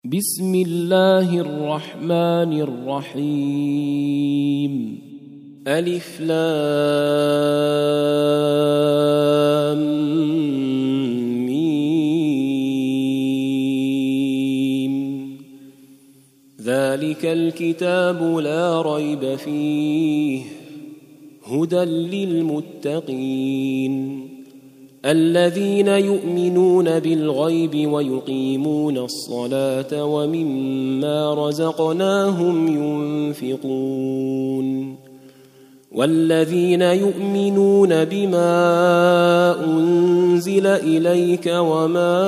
بسم الله الرحمن الرحيم ألف لام ميم ذلك الكتاب لا ريب فيه هدى للمتقين الذين يؤمنون بالغيب ويقيمون الصلاة ومما رزقناهم ينفقون والذين يؤمنون بما أنزل إليك وما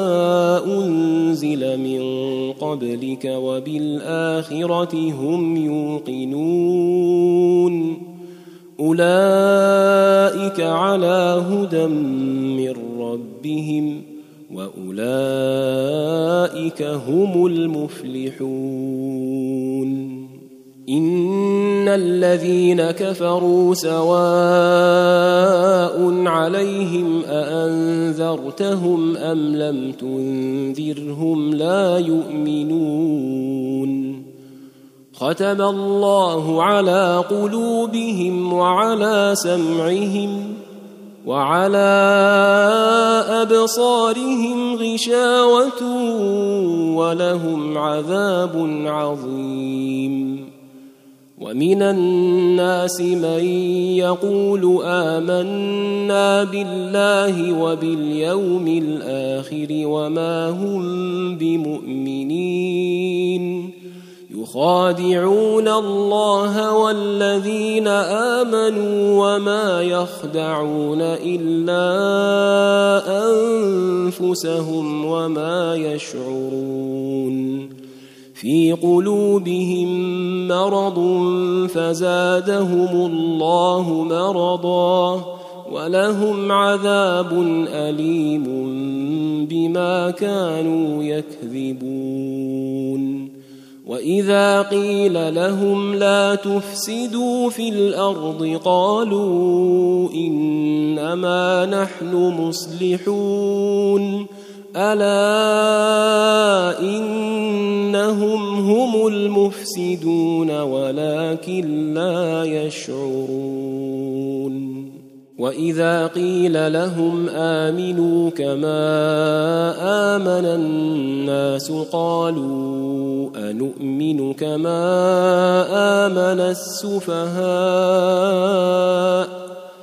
أنزل من قبلك وبالآخرة هم يوقنون أولئك على هدى من ربهم وأولئك هم المفلحون إن الذين كفروا سواء عليهم أأنذرتهم أم لم تنذرهم لا يؤمنون ختم الله على قلوبهم وعلى سمعهم وعلى أبصارهم غشاوة ولهم عذاب عظيم ومن الناس من يقول آمنا بالله وباليوم الآخر وما هم بمؤمنين يخادعون الله والذين آمنوا وما يخدعون إلا أنفسهم وما يشعرون في قلوبهم مرض فزادهم الله مرضا ولهم عذاب أليم بما كانوا يكذبون وإذا قيل لهم لا تفسدوا في الأرض قالوا إنما نحن مصلحون ألا إنهم هم المفسدون ولكن لا يشعرون وإذا قيل لهم آمنوا كما آمن الناس قالوا أنؤمن كما آمن السفهاء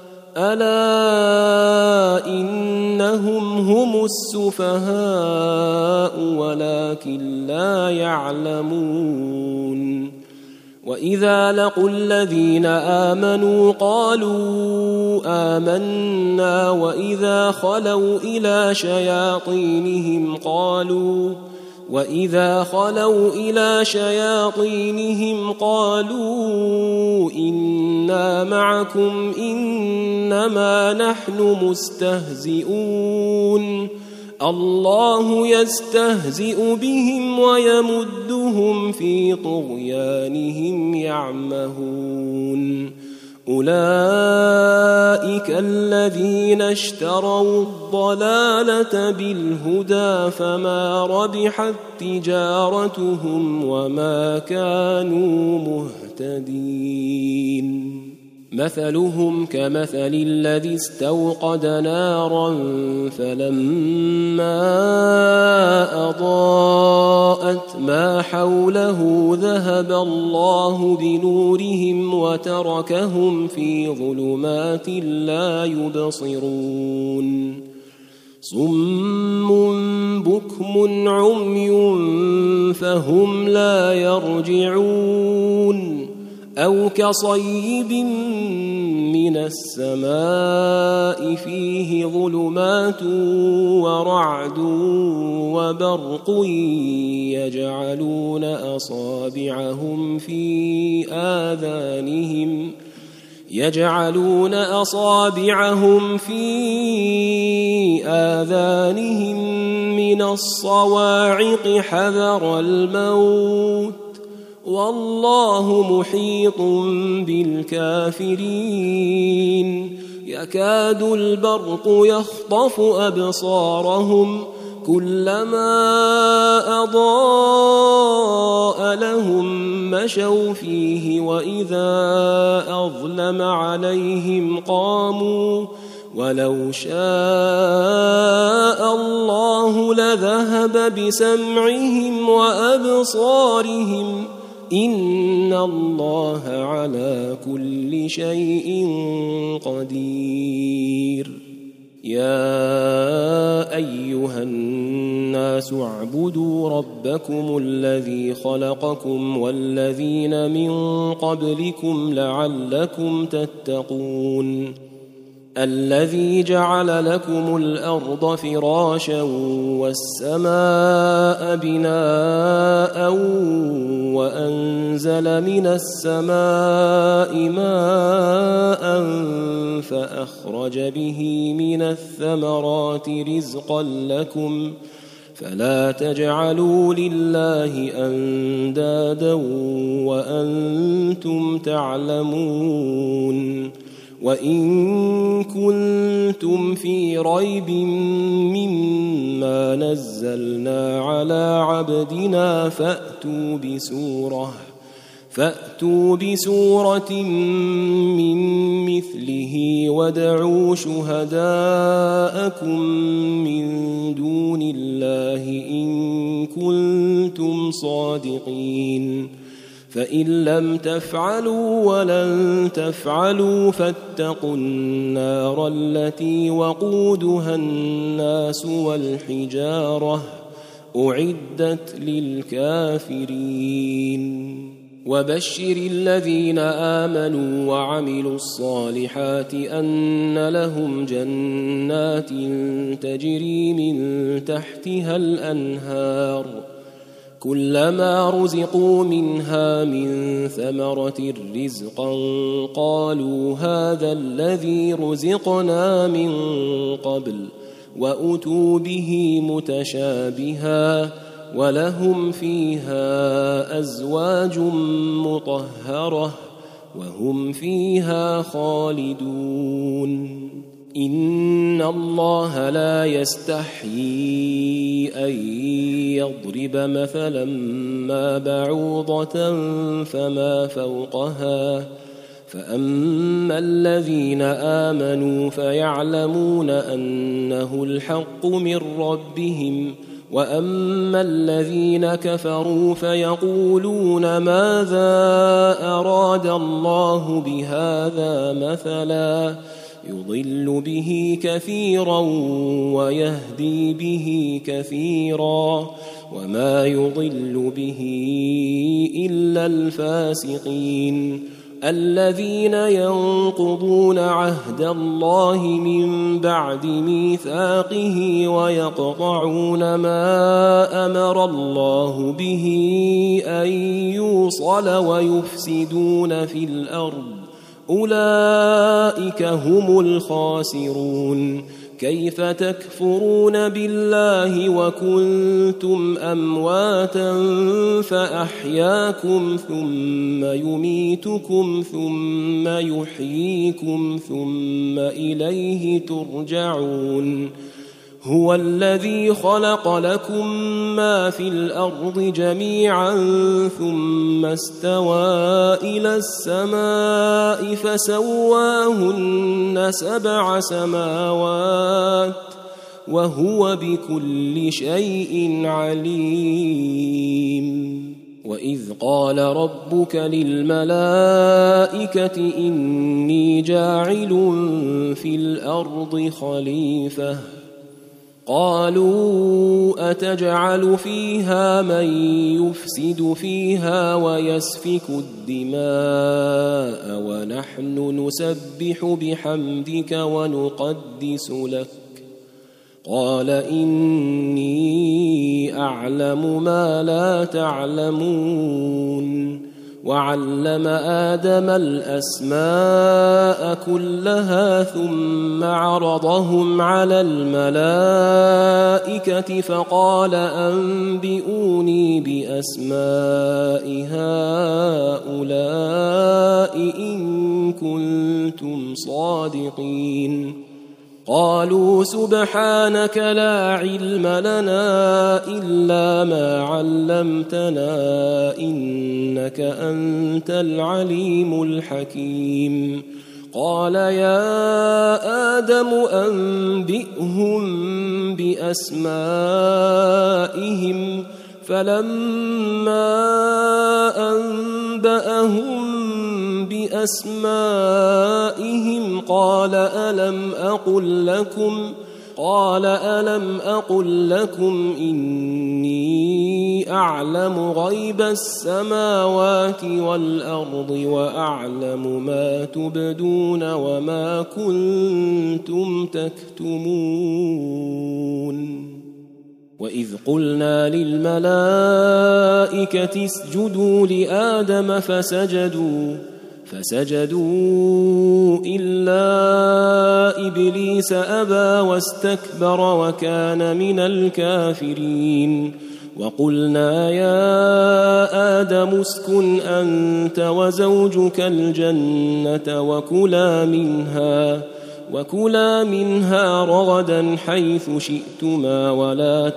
ألا إنهم هم السفهاء ولكن لا يعلمون وإذا لقوا الذين آمنوا قالوا آمنا وإذا خلوا إلى شياطينهم قالوا إنا معكم إنما نحن مستهزئون الله يستهزئ بهم ويمدهم في طغيانهم يعمهون أولئك الذين اشتروا الضلالة بالهدى فما ربحت تجارتهم وما كانوا مهتدين مثلهم كمثل الذي استوقد نارا فلما أضاءت ما حوله ذهب الله بنورهم وتركهم في ظلمات لا يبصرون صم بكم عمي فهم لا يرجعون أو كصيب من السماء فيه ظلمات ورعد وبرق يجعلون أصابعهم في آذانهم من الصواعق حذر الموت والله محيط بالكافرين يكاد البرق يخطف أبصارهم كلما أضاء لهم مشوا فيه وإذا أظلم عليهم قاموا ولو شاء الله لذهب بسمعهم وأبصارهم إن الله على كل شيء قدير. يا أيها الناس اعبدوا ربكم الذي خلقكم والذين من قبلكم لعلكم تتقون الذي جعل لكم الأرض فراشا والسماء بناء وأنزل من السماء ماء فأخرج به من الثمرات رزقا لكم فلا تجعلوا لله أندادا وأنتم تعلمون. وإن كنتم في ريب مما نزلنا على عبدنا فأتوا بسورة من مثله وادعوا شهداءكم من دون الله إن كنتم صادقين فإن لم تفعلوا ولن تفعلوا فاتقوا النار التي وقودها الناس والحجارة أعدت للكافرين. وبشر الذين آمنوا وعملوا الصالحات أن لهم جنات تجري من تحتها الأنهار كلما رزقوا منها من ثمرة رزقا قالوا هذا الذي رزقنا من قبل وأتوا به متشابها ولهم فيها أزواج مطهرة وهم فيها خالدون. إن الله لا يستحيي أن يضرب مثلا ما بعوضة فما فوقها فأما الذين آمنوا فيعلمون أنه الحق من ربهم وأما الذين كفروا فيقولون ماذا أراد الله بهذا مثلا يضل به كثيرا ويهدي به كثيرا وما يضل به إلا الفاسقين الذين ينقضون عهد الله من بعد ميثاقه ويقطعون ما أمر الله به أن يوصل ويفسدون في الأرض أولئك هم الخاسرون. كيف تكفرون بالله وكنتم أمواتا فأحياكم ثم يميتكم ثم يحييكم ثم إليه ترجعون. هو الذي خلق لكم ما في الأرض جميعا ثم استوى إلى السماء فسواهن 7 سماوات وهو بكل شيء عليم. وإذ قال ربك للملائكة إني جاعل في الأرض خليفة قالوا أتجعل فيها من يفسد فيها ويسفك الدماء ونحن نسبح بحمدك ونقدس لك قال إني أعلم ما لا تعلمون. وعلم آدم الأسماء كلها ثم عرضهم على الملائكة فقال أنبئوني بأسماء هؤلاء إن كنتم صادقين. قالوا سبحانك لا علم لنا إلا ما علمتنا إنك أنت العليم الحكيم قال يا آدم أنبئهم بأسمائهم فلما أنبأهم بأسمائهم قال ألم أقل لكم إني أعلم غيب السماوات والأرض وأعلم ما تبدون وما كنتم تكتمون وإذ قلنا للملائكة اسجدوا لآدم فسجدوا إلا إبليس أبى واستكبر وكان من الكافرين وقلنا يا آدم اسكن أنت وزوجك الجنة وكلا منها رغدا حيث شئتما ولا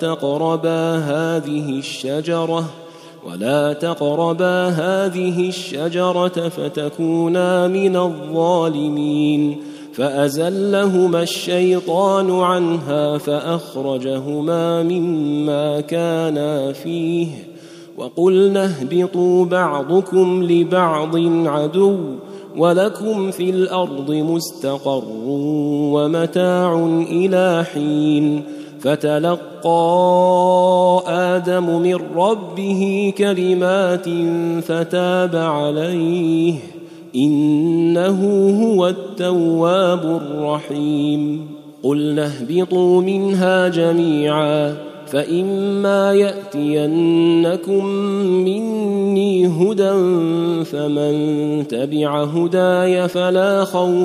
تقربا هذه الشجرة فتكونا من الظالمين فأزلهما الشيطان عنها فأخرجهما مما كانا فيه وقلنا اهبطوا بعضكم لبعض عدو ولكم في الأرض مستقر ومتاع إلى حين فتلقى آدم من ربه كلمات فتاب عليه إنه هو التواب الرحيم قلنا اهبطوا منها جميعا فإما يأتينكم مني هدى فمن تبع هداي فلا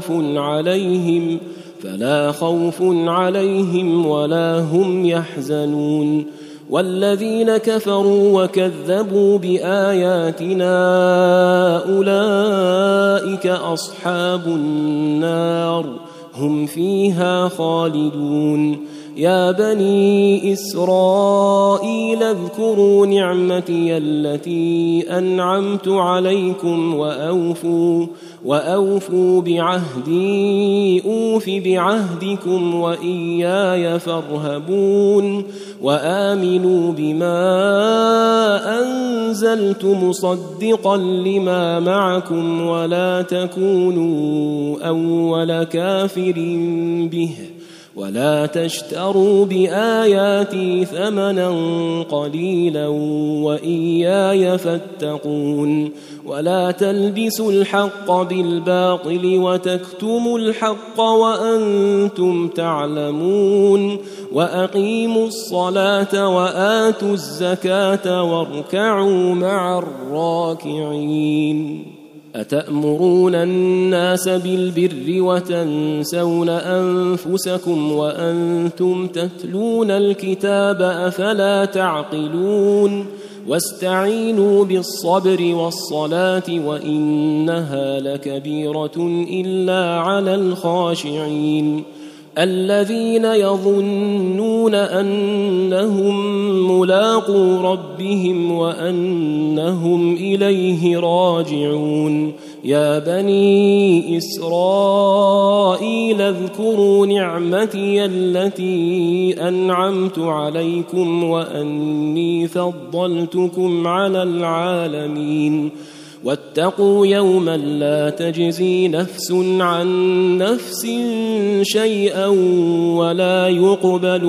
خوف عليهم ولا هم يحزنون والذين كفروا وكذبوا بآياتنا أولئك أصحاب النار هم فيها خالدون يا بني إسرائيل اذكروا نعمتي التي أنعمت عليكم وأوفوا بعهدي أوف بعهدكم وإياي فارهبون وآمنوا بما أنزلت مصدقا لما معكم ولا تكونوا أول كافر به ولا تشتروا بآياتي ثمنا قليلا وإياي فاتقون ولا تلبسوا الحق بالباطل وتكتموا الحق وأنتم تعلمون وأقيموا الصلاة وآتوا الزكاة واركعوا مع الراكعين أتأمرون الناس بالبر وتنسون أنفسكم وأنتم تتلون الكتاب أفلا تعقلون واستعينوا بالصبر والصلاة وإنها لكبيرة إلا على الخاشعين الذين يظنون أنهم ملاقو ربهم وأنهم إليه راجعون يا بني إسرائيل اذكروا نعمتي التي أنعمت عليكم وأني فضلتكم على العالمين واتقوا يوما لا تجزي نفس عن نفس شيئا ولا يقبل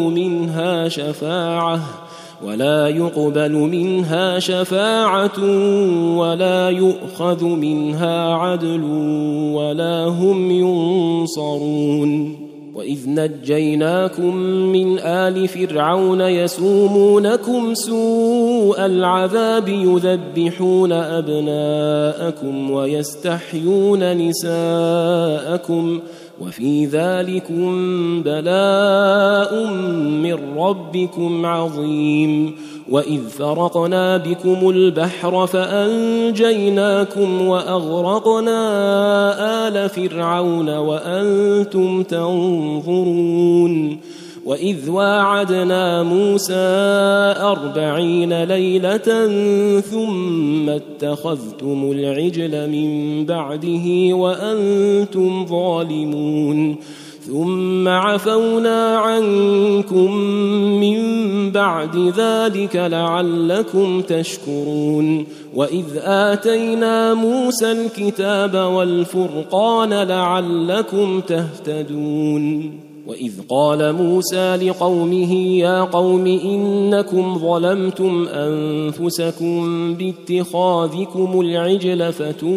منها شفاعة ولا يؤخذ منها عدل ولا هم ينصرون وإذ نجيناكم من آل فرعون يسومونكم سوء العذاب يذبحون أبناءكم ويستحيون نساءكم وفي ذلكم بلاء من ربكم عظيم وإذ فرقنا بكم البحر فأنجيناكم وأغرقنا آل فرعون وأنتم تنظرون وإذ واعدنا موسى 40 ليلة ثم اتخذتم العجل من بعده وأنتم ظالمون ثم عفونا عنكم من بعد ذلك لعلكم تشكرون وإذ آتينا موسى الكتاب والفرقان لعلكم تهتدون وإذ قال موسى لقومه يا قوم إنكم ظلمتم أنفسكم باتخاذكم العجل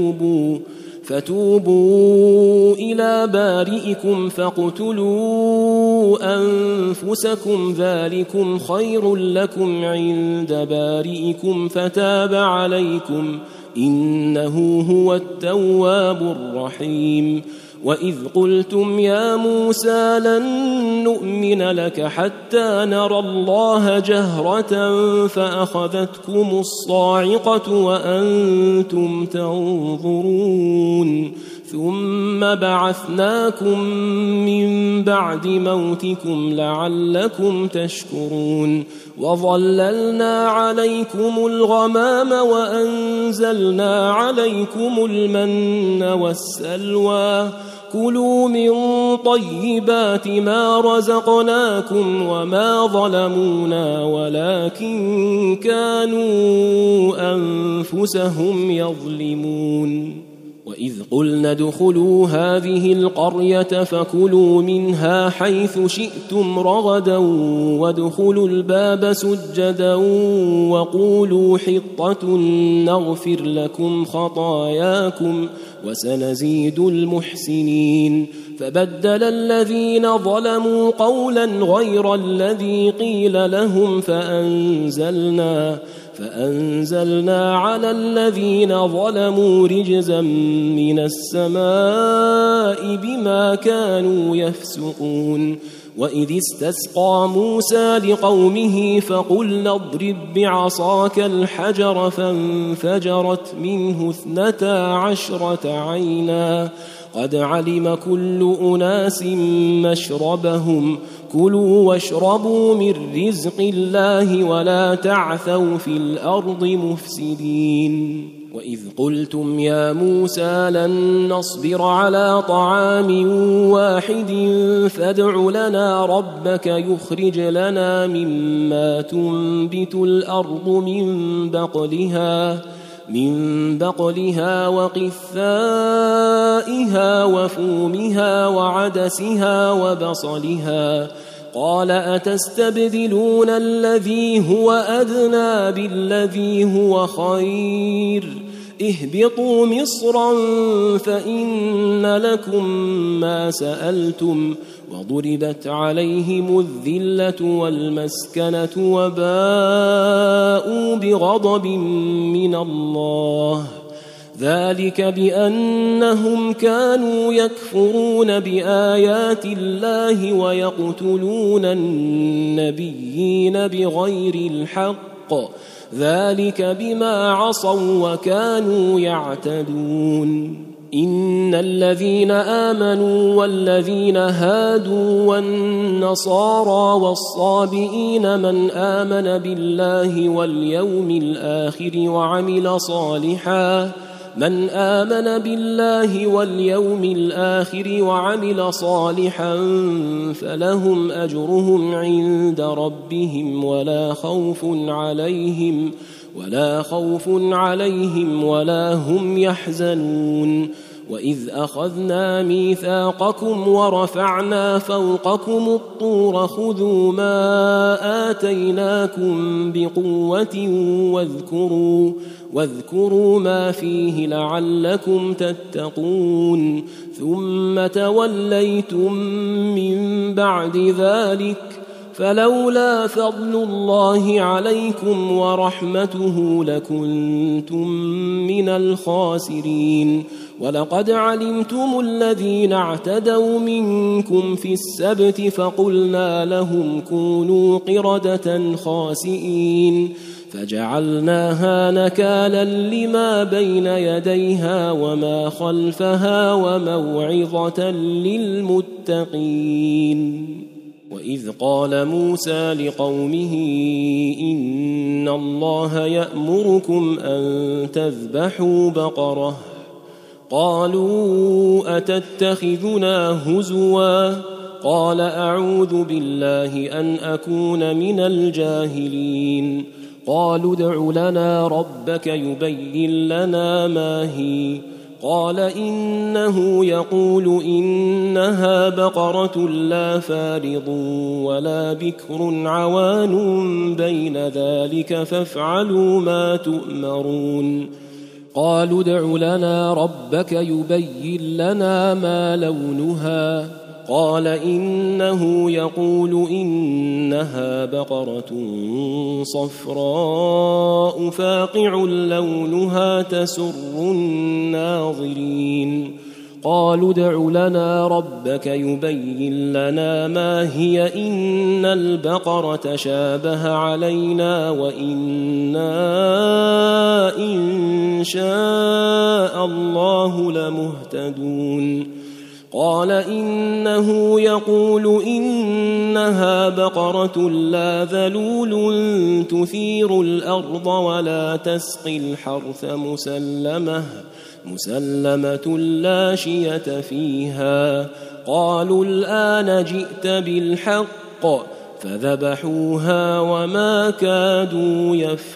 فتوبوا إلى بارئكم فاقتلوا أنفسكم ذلكم خير لكم عند بارئكم فتاب عليكم إنه هو التواب الرحيم وإذ قلتم يا موسى لن نؤمن لك حتى نرى الله جهرة فأخذتكم الصاعقة وأنتم تنظرون ثم بعثناكم من بعد موتكم لعلكم تشكرون وظللنا عليكم الغمام وأنزلنا عليكم المن والسلوى كلوا من طيبات ما رزقناكم وما ظلمونا ولكن كانوا أنفسهم يظلمون وإذ قلنا ادخلوا هذه القرية فكلوا منها حيث شئتم رغدا وادخلوا الباب سجدا وقولوا حطة نغفر لكم خطاياكم وسنزيد المحسنين فبدل الذين ظلموا قولا غير الذي قيل لهم فأنزلنا على الذين ظلموا رجزا من السماء بما كانوا يفسقون وإذ استسقى موسى لقومه فقلنا اضرب بعصاك الحجر فانفجرت منه 12 عينا قد علم كل أناس مشربهم كلوا واشربوا من رزق الله ولا تعثوا في الأرض مفسدين وإذ قلتم يا موسى لن نصبر على طعام واحد فادع لنا ربك يخرج لنا مما تنبت الأرض من بقلها وقثائها وفومها وعدسها وبصلها قال أتستبدلون الذي هو أدنى بالذي هو خير اهبطوا مصرا فإن لكم ما سألتم وضربت عليهم الذلة والمسكنة وباءوا بغضب من الله ذلك بأنهم كانوا يكفرون بآيات الله ويقتلون النبيين بغير الحق ذلك بما عصوا وكانوا يعتدون إن الذين آمنوا والذين هادوا والنصارى والصابئين من آمن بالله واليوم الآخر وعمل صالحا فلهم أجرهم عند ربهم ولا خوف عليهم ولا هم يحزنون وإذ أخذنا ميثاقكم ورفعنا فوقكم الطور خذوا ما آتيناكم بقوة واذكروا ما فيه لعلكم تتقون ثم توليتم من بعد ذلك فلولا فضل الله عليكم ورحمته لكنتم من الخاسرين. ولقد علمتم الذين اعتدوا منكم في السبت فقلنا لهم كونوا قردة خاسئين فجعلناها نكالا لما بين يديها وما خلفها وموعظة للمتقين. وإذ قال موسى لقومه إن الله يأمركم أن تذبحوا بقرة قالوا أتتخذنا هزوا قال أعوذ بالله أن أكون من الجاهلين. قالوا ادع لنا ربك يبين لنا ما هي قال إنه يقول إنها بقرة لا فارض ولا بكر عوان بين ذلك فافعلوا ما تؤمرون. قالوا ادع لنا ربك يبين لنا ما لونها قال إنه يقول إنها بقرة صفراء فاقع لونها تسر الناظرين. قالوا ادع لنا ربك يبين لنا ما هي إن البقرة شابه علينا وإنا إن شاء الله لمهتدون. قال إنه يقول إنها بقرة لا ذلول تثير الأرض ولا تسقي الحرث مسلمة لا شية فيها. قالوا الآن جئت بالحق فذبحوها وما كادوا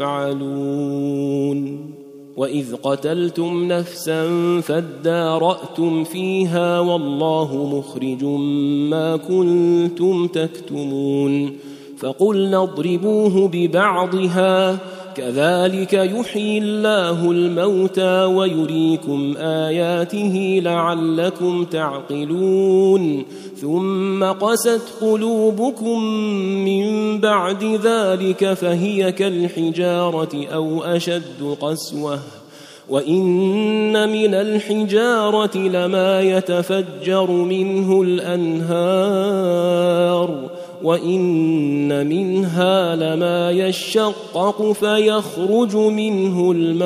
يفعلون. وإذ قتلتم نفسا فادارأتم فيها والله مخرج ما كنتم تكتمون. فقلنا اضربوه ببعضها كذلك يحيي الله الموتى ويريكم آياته لعلكم تعقلون. ثم قست قلوبكم من بعد ذلك فهي كالحجارة أو أشد قسوة وإن من الحجارة لما يتفجر منه الأنهار وإن منها لما يشقق فيخرج منه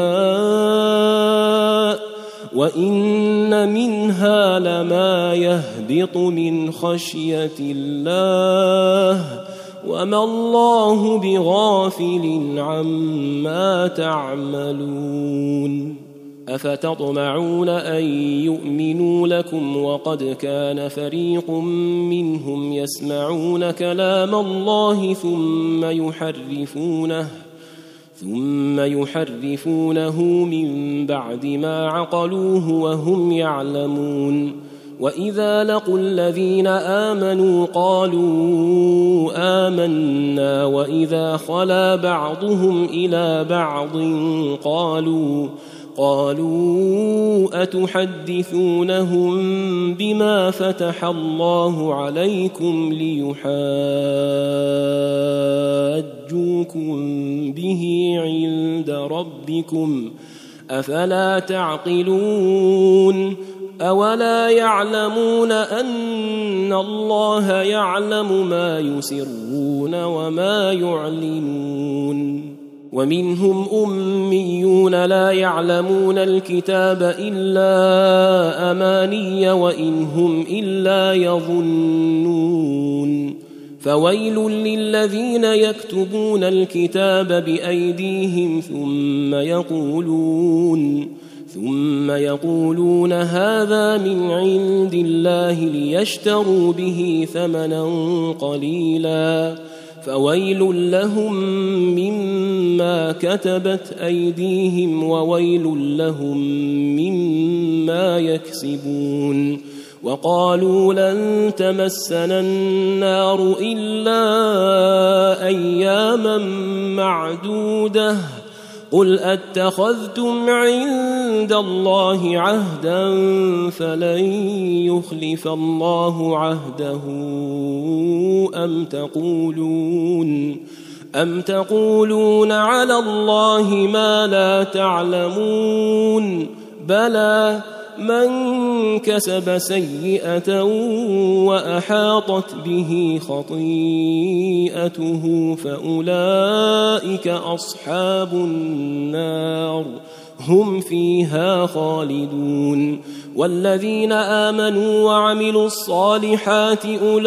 الماء وإن منها لما يهبط من خشية الله وما الله بغافل عما تعملون. أفتطمعون أن يؤمنوا لكم وقد كان فريق منهم يسمعون كلام الله ثم يحرفونه من بعد ما عقلوه وهم يعلمون. وإذا لقوا الذين آمنوا قالوا آمنا وإذا خلا بعضهم إلى بعض قالوا أتحدثونهم بما فتح الله عليكم ليحاجوكم به عند ربكم أفلا تعقلون. أولا يعلمون أن الله يعلم ما يسرون وما يعلنون. ومنهم أميون لا يعلمون الكتاب إلا أماني وإن هم إلا يظنون. فويل للذين يكتبون الكتاب بأيديهم ثم يقولون هذا من عند الله ليشتروا به ثمنا قليلا فويل لهم مما كتبت أيديهم وويل لهم مما يكسبون. وقالوا لن تمسنا النار إلا أياما معدودة قل أتخذتم عند الله عهدا فلن يخلف الله عهده أم تقولون على الله ما لا تعلمون بلى من كسب سيئة وأحاطت به خطيئته فأولئك أصحاب النار هم فيها خالدون والذين آمنوا وعملوا الصالحات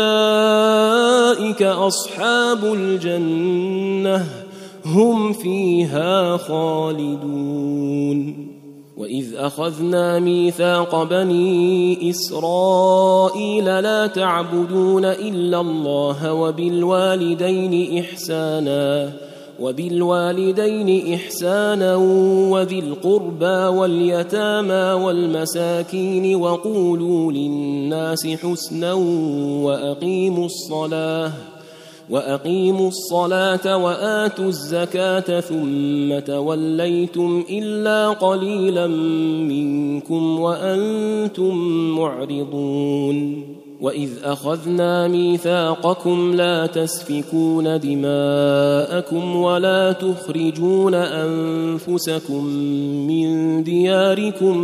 أولئك أصحاب الجنة هم فيها خالدون وإذ أخذنا ميثاق بني إسرائيل لا تعبدون إلا الله وبالوالدين إحسانا وذي القربى واليتامى والمساكين وقولوا للناس حسنا وأقيموا الصلاة وآتوا الزكاة ثم توليتم إلا قليلا منكم وأنتم معرضون وإذ أخذنا ميثاقكم لا تسفكون دماءكم ولا تخرجون أنفسكم من دياركم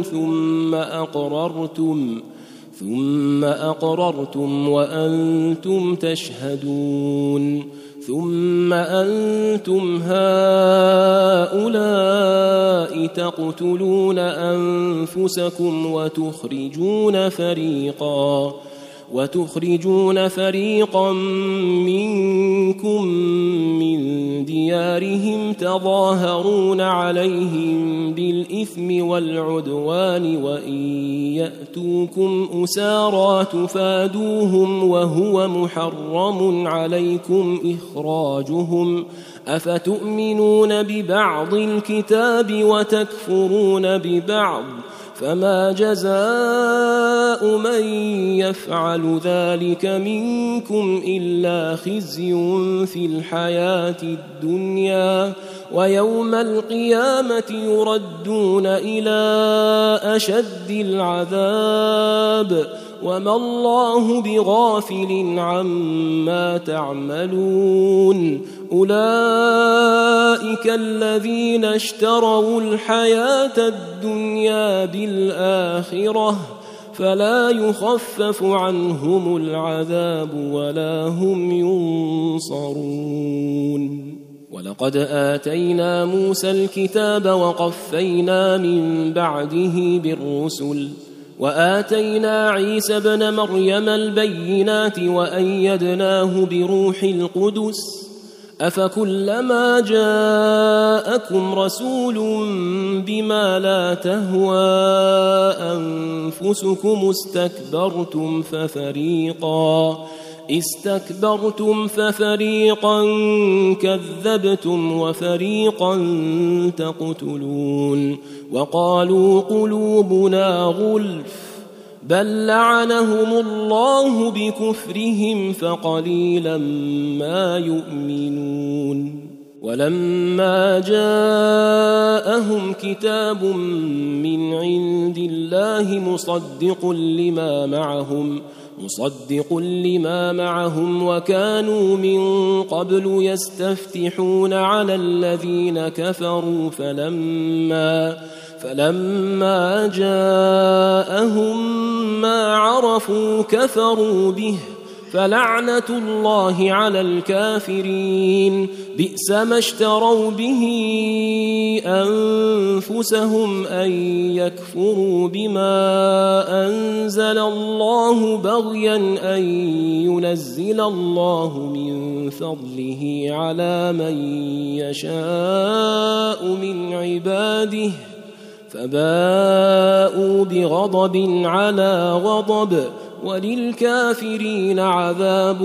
ثم أقررتم وأنتم تشهدون ثم أنتم هؤلاء تقتلون أنفسكم وتخرجون فريقا منكم من ديارهم تظاهرون عليهم بالإثم والعدوان وإن يأتوكم أسارى تفادوهم وهو محرم عليكم إخراجهم أفتؤمنون ببعض الكتاب وتكفرون ببعض فما جزاء من يفعل ذلك منكم إلا خزي في الحياة الدنيا ويوم القيامة يردون إلى أشد العذاب وما الله بغافل عما تعملون أولئك الذين اشتروا الحياة الدنيا بالآخرة فلا يخفف عنهم العذاب ولا هم ينصرون ولقد آتينا موسى الكتاب وقفينا من بعده بالرسل وآتينا عيسى ابن مريم البينات وأيدناه بروح القدس أفكلما جاءكم رسول بما لا تهوى أنفسكم استكبرتم ففريقا كذبتم وفريقا تقتلون وقالوا قلوبنا غلف بل لعنهم الله بكفرهم فقليلا ما يؤمنون ولما جاءهم كتاب من عند الله مصدق لما معهم وكانوا من قبل يستفتحون على الذين كفروا فلما جاءهم ما عرفوا كفروا به فلعنة الله على الكافرين بئس ما اشتروا به أنفسهم أن يكفروا بما أنزل الله بغيا أن ينزل الله من فضله على من يشاء من عباده فباءوا بغضب على غضب وللكافرين عذاب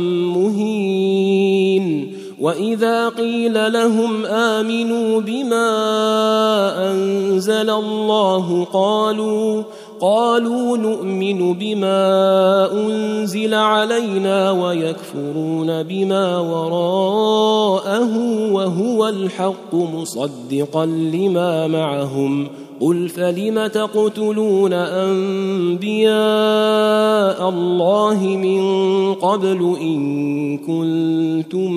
مهين وإذا قيل لهم آمنوا بما أنزل الله قالوا نؤمن بما أنزل علينا ويكفرون بما وراءه وهو الحق مصدقا لما معهم قل فلم تقتلون أنبياء الله من قبل إن كنتم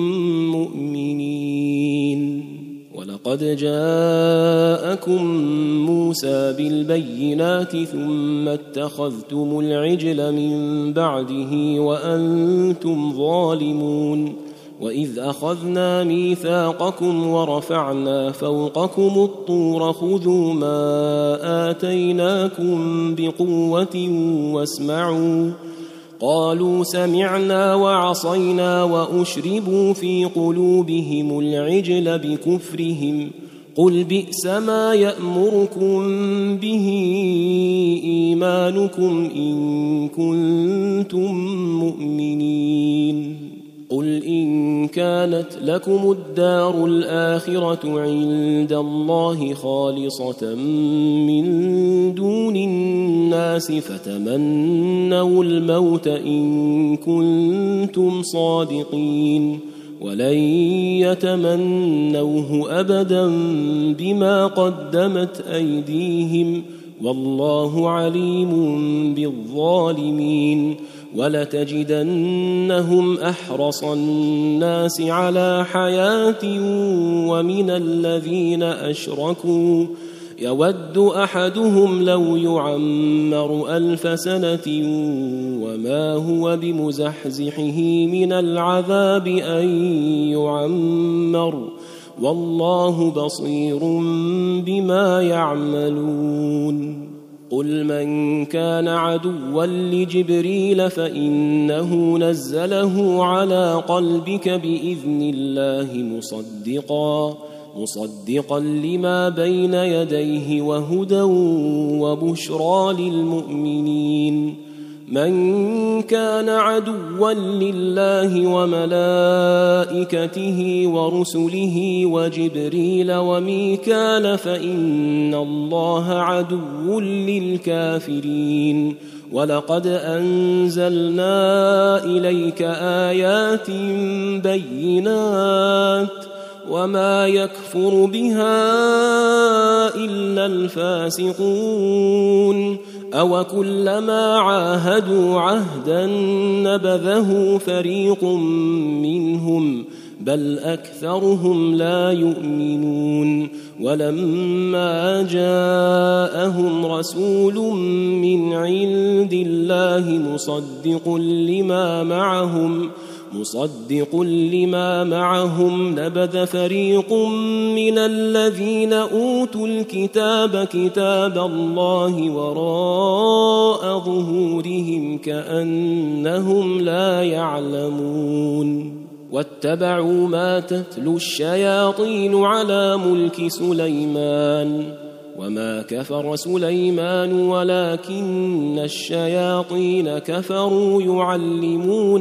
مؤمنين ولقد جاءكم موسى بالبينات ثم اتخذتم العجل من بعده وأنتم ظالمون وإذ أخذنا ميثاقكم ورفعنا فوقكم الطور خذوا ما آتيناكم بقوة واسمعوا قالوا سمعنا وعصينا وأشربوا في قلوبهم العجل بكفرهم قل بئس ما يأمركم به إيمانكم إن كنتم مؤمنين قل إن كانت لكم الدار الآخرة عند الله خالصة من دون الناس فتمنوا الموت إن كنتم صادقين ولن يتمنوه أبدا بما قدمت أيديهم والله عليم بالظالمين ولتجدنهم أحرص الناس على حياة ومن الذين أشركوا يود أحدهم لو يعمر 1000 سنة وما هو بمزحزحه من العذاب أن يعمر والله بصير بما يعملون قل من كان عدوا لجبريل فإنه نزله على قلبك بإذن الله مصدقا لما بين يديه وهدى وبشرى للمؤمنين من كان عدوا لله وملائكته ورسله وجبريل وميكال فإن الله عدو للكافرين ولقد أنزلنا إليك آيات بينات وما يكفر بها إلا الفاسقون أوكلما عاهدوا عهدا نبذه فريق منهم بل أكثرهم لا يؤمنون ولما جاءهم رسول من عند الله مصدق لما معهم نبذ فريق من الذين أوتوا الكتاب كتاب الله وراء ظهورهم كأنهم لا يعلمون واتبعوا ما تتلو الشياطين على ملك سليمان وما كفر سليمان ولكن الشياطين كفروا يعلمون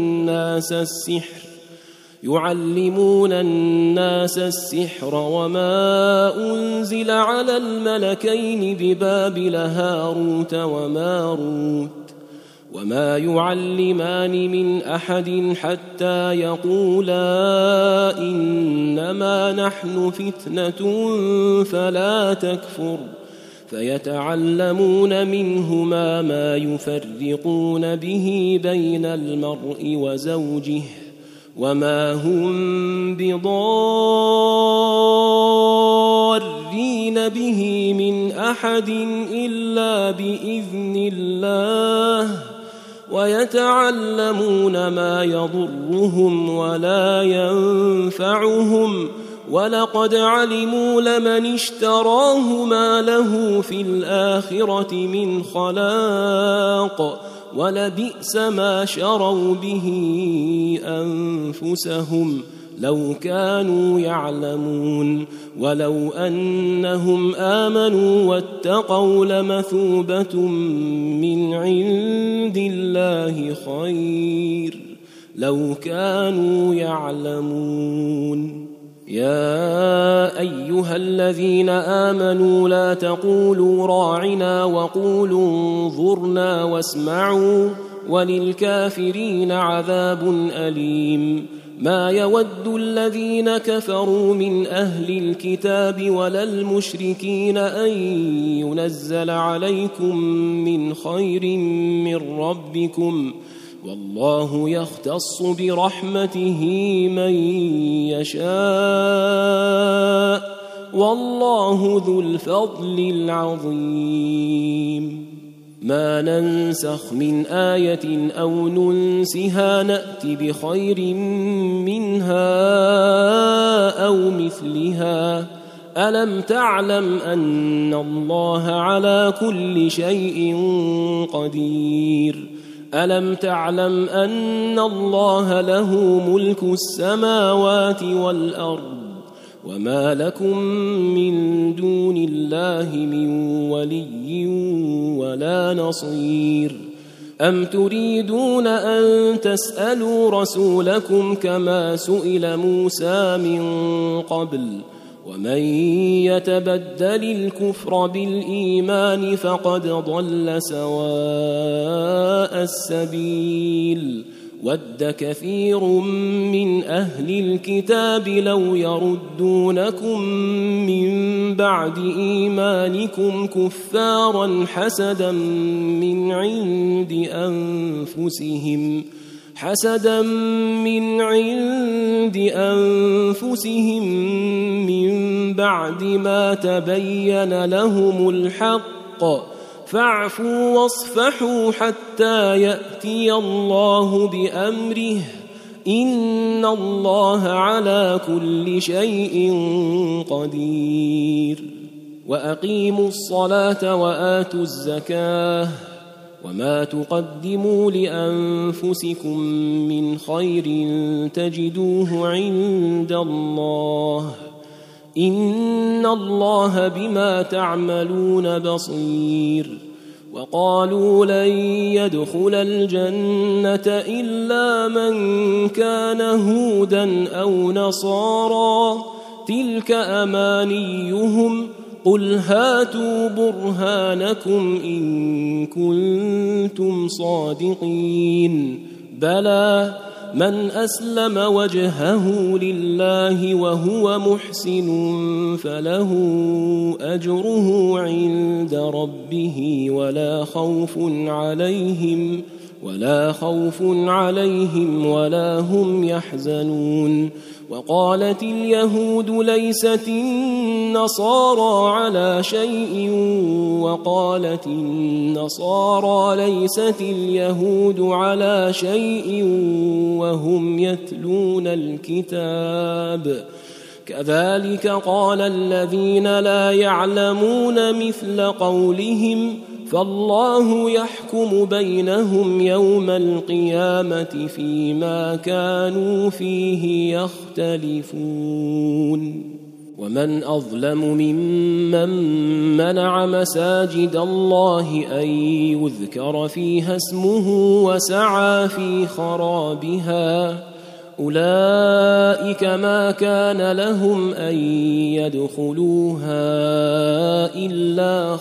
الناس السحر وما أنزل على الملكين ببابل هاروت وماروت وما يعلمان من أحد حتى يقولا إنما نحن فتنة فلا تكفر فيتعلمون منهما ما يفرقون به بين المرء وزوجه وما هم بضارين به من أحد إلا بإذن الله ويتعلمون ما يضرهم ولا ينفعهم ولقد علموا لمن اشتراه ما له في الآخرة من خلاق ولبئس ما شروا به أنفسهم لو كانوا يعلمون ولو أنهم آمنوا واتقوا لمثوبة من عند الله خير لو كانوا يعلمون يا أيها الذين آمنوا لا تقولوا راعنا وقولوا انظرنا واسمعوا وللكافرين عذاب أليم. ما يود الذين كفروا من أهل الكتاب ولا المشركين أن ينزل عليكم من خير من ربكم، والله يختص برحمته من يشاء، والله ذو الفضل العظيم. ما ننسخ من آية أو ننسها نأت بخير منها أو مثلها. ألم تعلم أن الله على كل شيء قدير؟ ألم تعلم أن الله له ملك السماوات والأرض، وما لكم من دون الله من ولي ولا نصير؟ أم تريدون أن تسألوا رسولكم كما سئل موسى من قبل؟ ومن يتبدل الكفر بالإيمان فقد ضل سواء السبيل. ود كثير من أهل الكتاب لو يردونكم من بعد إيمانكم كفارا حسدا من عند أنفسهم من بعد ما تبين لهم الحق، فاعفوا واصفحوا حتى يأتي الله بأمره، إن الله على كل شيء قدير. وأقيموا الصلاة وآتوا الزكاة، وما تقدموا لأنفسكم من خير تجدوه عند الله، إن الله بما تعملون بصير. وقالوا لن يدخل الجنة إلا من كان هودا أو نصارى، تلك أمانيهم، قل هاتوا برهانكم إن كنتم صادقين. بلى من أسلم وجهه لله وهو محسن فله أجره عند ربه ولا خوف عليهم ولا هم يحزنون. وقالت اليهود ليست النصارى على شيء، وقالت النصارى ليست اليهود على شيء وهم يتلون الكتاب، كذلك قال الذين لا يعلمون مثل قولهم، فالله يحكم بينهم يوم القيامة فيما كانوا فيه يختلفون. ومن أظلم ممن منع مساجد الله أن يذكر فيها اسمه وسعى في خرابها، أولئك ما كان لهم أن يدخلوها إلا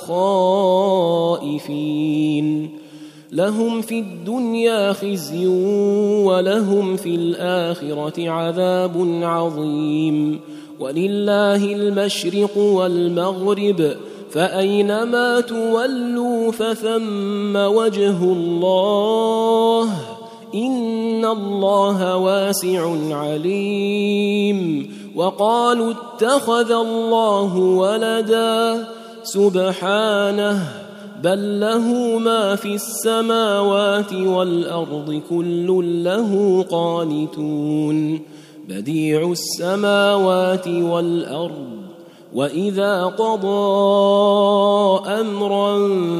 خائفين، لهم في الدنيا خزي ولهم في الآخرة عذاب عظيم. ولله المشرق والمغرب، فأينما تولوا فثم وجه الله، إن الله واسع عليم. وقالوا اتخذ الله ولدا، سبحانه، بل له ما في السماوات والأرض كل له قانتون، بديع السماوات والأرض، وإذا قضى أمرا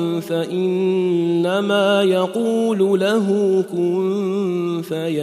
فإنما يقول له كن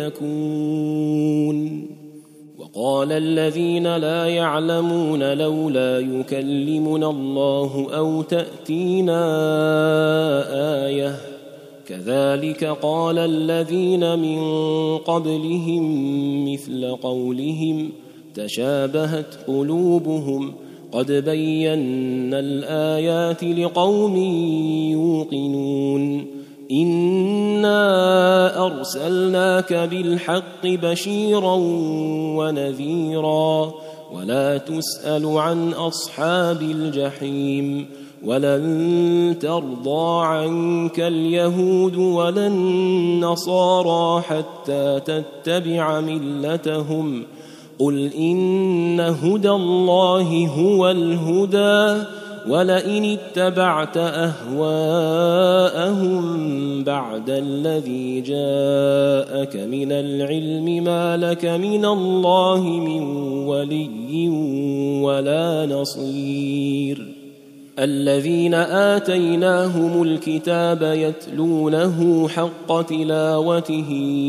فيكون. وقال الذين لا يعلمون لولا يكلمنا الله أو تأتينا آية، كذلك قال الذين من قبلهم مثل قولهم، تشابهت قلوبهم قد بينا الآيات لقوم يوقنون إنا أرسلناك بالحق بشيرا ونذيرا ولا تسأل عن أصحاب الجحيم ولن ترضى عنك اليهود ولا النصارى حتى تتبع ملتهم قل إن هدى الله هو الهدى ولئن اتبعت أهواءهم بعد الذي جاءك من العلم ما لك من الله من ولي ولا نصير الذين آتيناهم الكتاب يتلونه حق تلاوته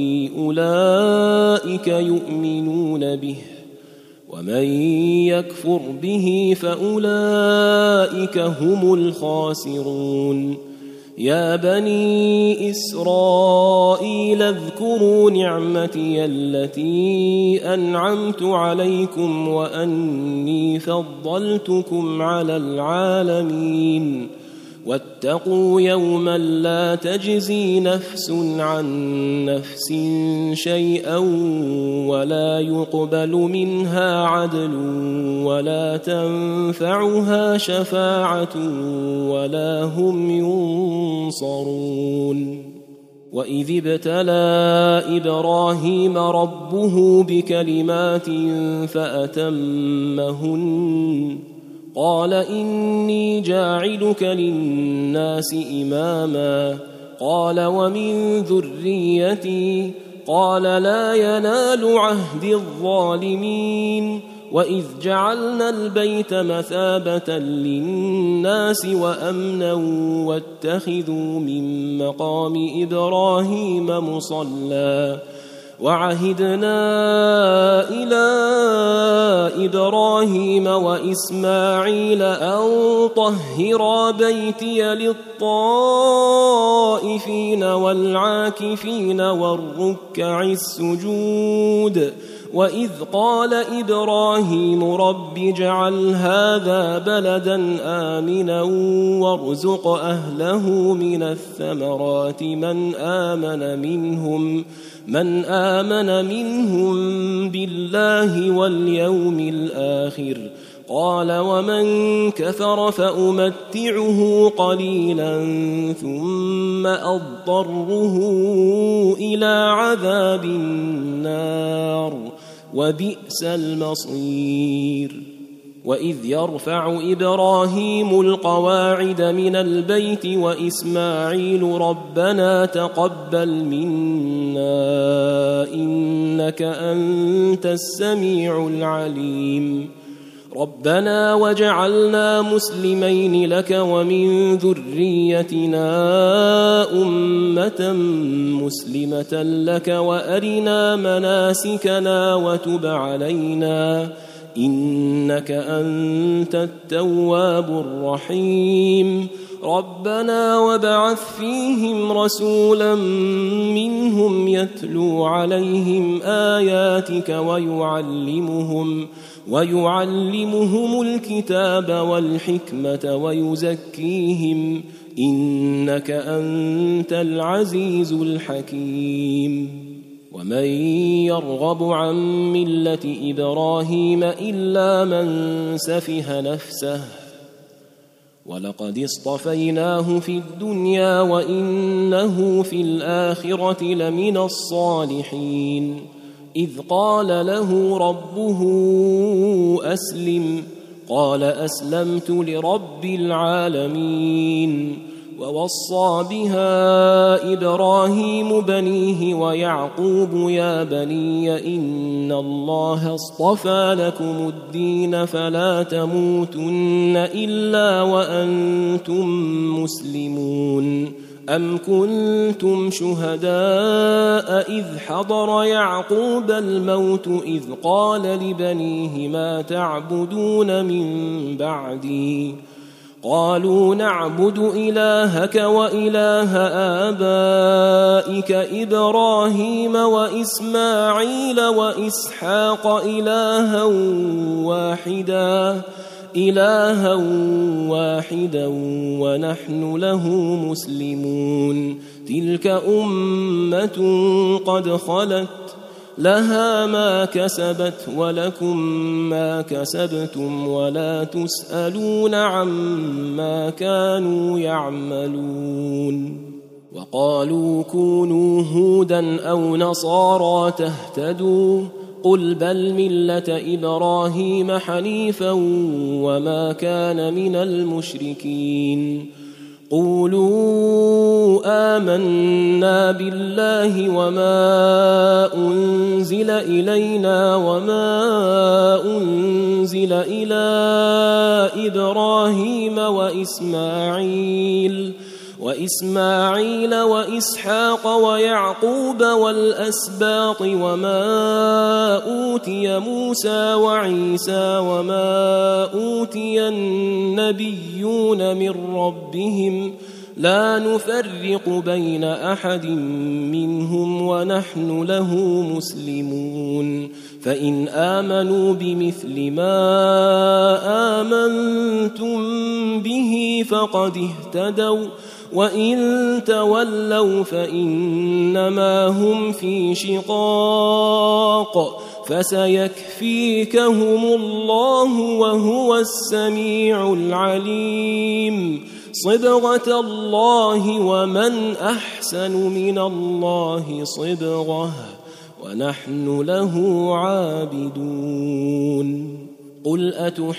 أولئك يؤمنون به ومن يكفر به فأولئك هم الخاسرون يا بني إسرائيل اذكروا نعمتي التي أنعمت عليكم وأني فضلتكم على العالمين واتقوا يوما لا تجزي نفس عن نفس شيئا ولا يقبل منها عدل ولا تنفعها شفاعة ولا هم ينصرون وإذ ابتلى إبراهيم ربه بكلمات فأتمهن قال إني جاعلك للناس إماما قال ومن ذريتي قال لا ينال عهد الظالمين وإذ جعلنا البيت مثابة للناس وأمنا واتخذوا من مقام إبراهيم مصلى وعهدنا إلى إبراهيم وإسماعيل أن طهرا بيتي للطائفين والعاكفين والركع السجود وإذ قال إبراهيم رب اجعل هذا بلدا آمنا وارزق أهله من الثمرات من آمن منهم بالله واليوم الآخر قال ومن كفر فأمتعه قليلا ثم أضطره إلى عذاب النار وبئس المصير وإذ يرفع إبراهيم القواعد من البيت وإسماعيل ربنا تقبل منا إنك أنت السميع العليم ربنا وجعلنا مسلمين لك ومن ذريتنا أمة مسلمة لك وأرنا مناسكنا وتب علينا إنك أنت التواب الرحيم ربنا وابعث فيهم رسولا منهم يتلو عليهم آياتك ويعلمهم الكتاب والحكمة ويزكيهم إنك أنت العزيز الحكيم ومن يرغب عن ملة إبراهيم إلا من سفه نفسه ولقد اصطفيناه في الدنيا وإنه في الآخرة لمن الصالحين إذ قال له ربه أسلم قال أسلمت لرب العالمين ووصى بها إبراهيم بنيه ويعقوب يا بني إن الله اصطفى لكم الدين فلا تموتن إلا وأنتم مسلمون أم كنتم شهداء إذ حضر يعقوب الموت إذ قال لبنيه ما تعبدون من بعدي قالوا نعبد إلهك وإله آبائك إبراهيم وإسماعيل وإسحاق إلها واحدا ونحن له مسلمون تلك أمة قد خلت لها ما كسبت ولكم ما كسبتم ولا تسألون عما كانوا يعملون وقالوا كونوا هودا أو نصارى تهتدوا قل بل ملة إبراهيم حنيفا وما كان من المشركين قولوا آمنا بالله وما أنزل إلينا وما أنزل إلى إبراهيم وإسماعيل وإسحاق ويعقوب والأسباط وما أوتي موسى وعيسى وما أوتي النبيون من ربهم لا نفرق بين أحد منهم ونحن له مسلمون فإن آمنوا بمثل ما آمنتم به فقد اهتدوا وإن تولوا فإنما هم في شقاق فسيكفيكهم الله وهو السميع العليم صبغة الله ومن أحسن من الله صبغة ونحن له عابدون قل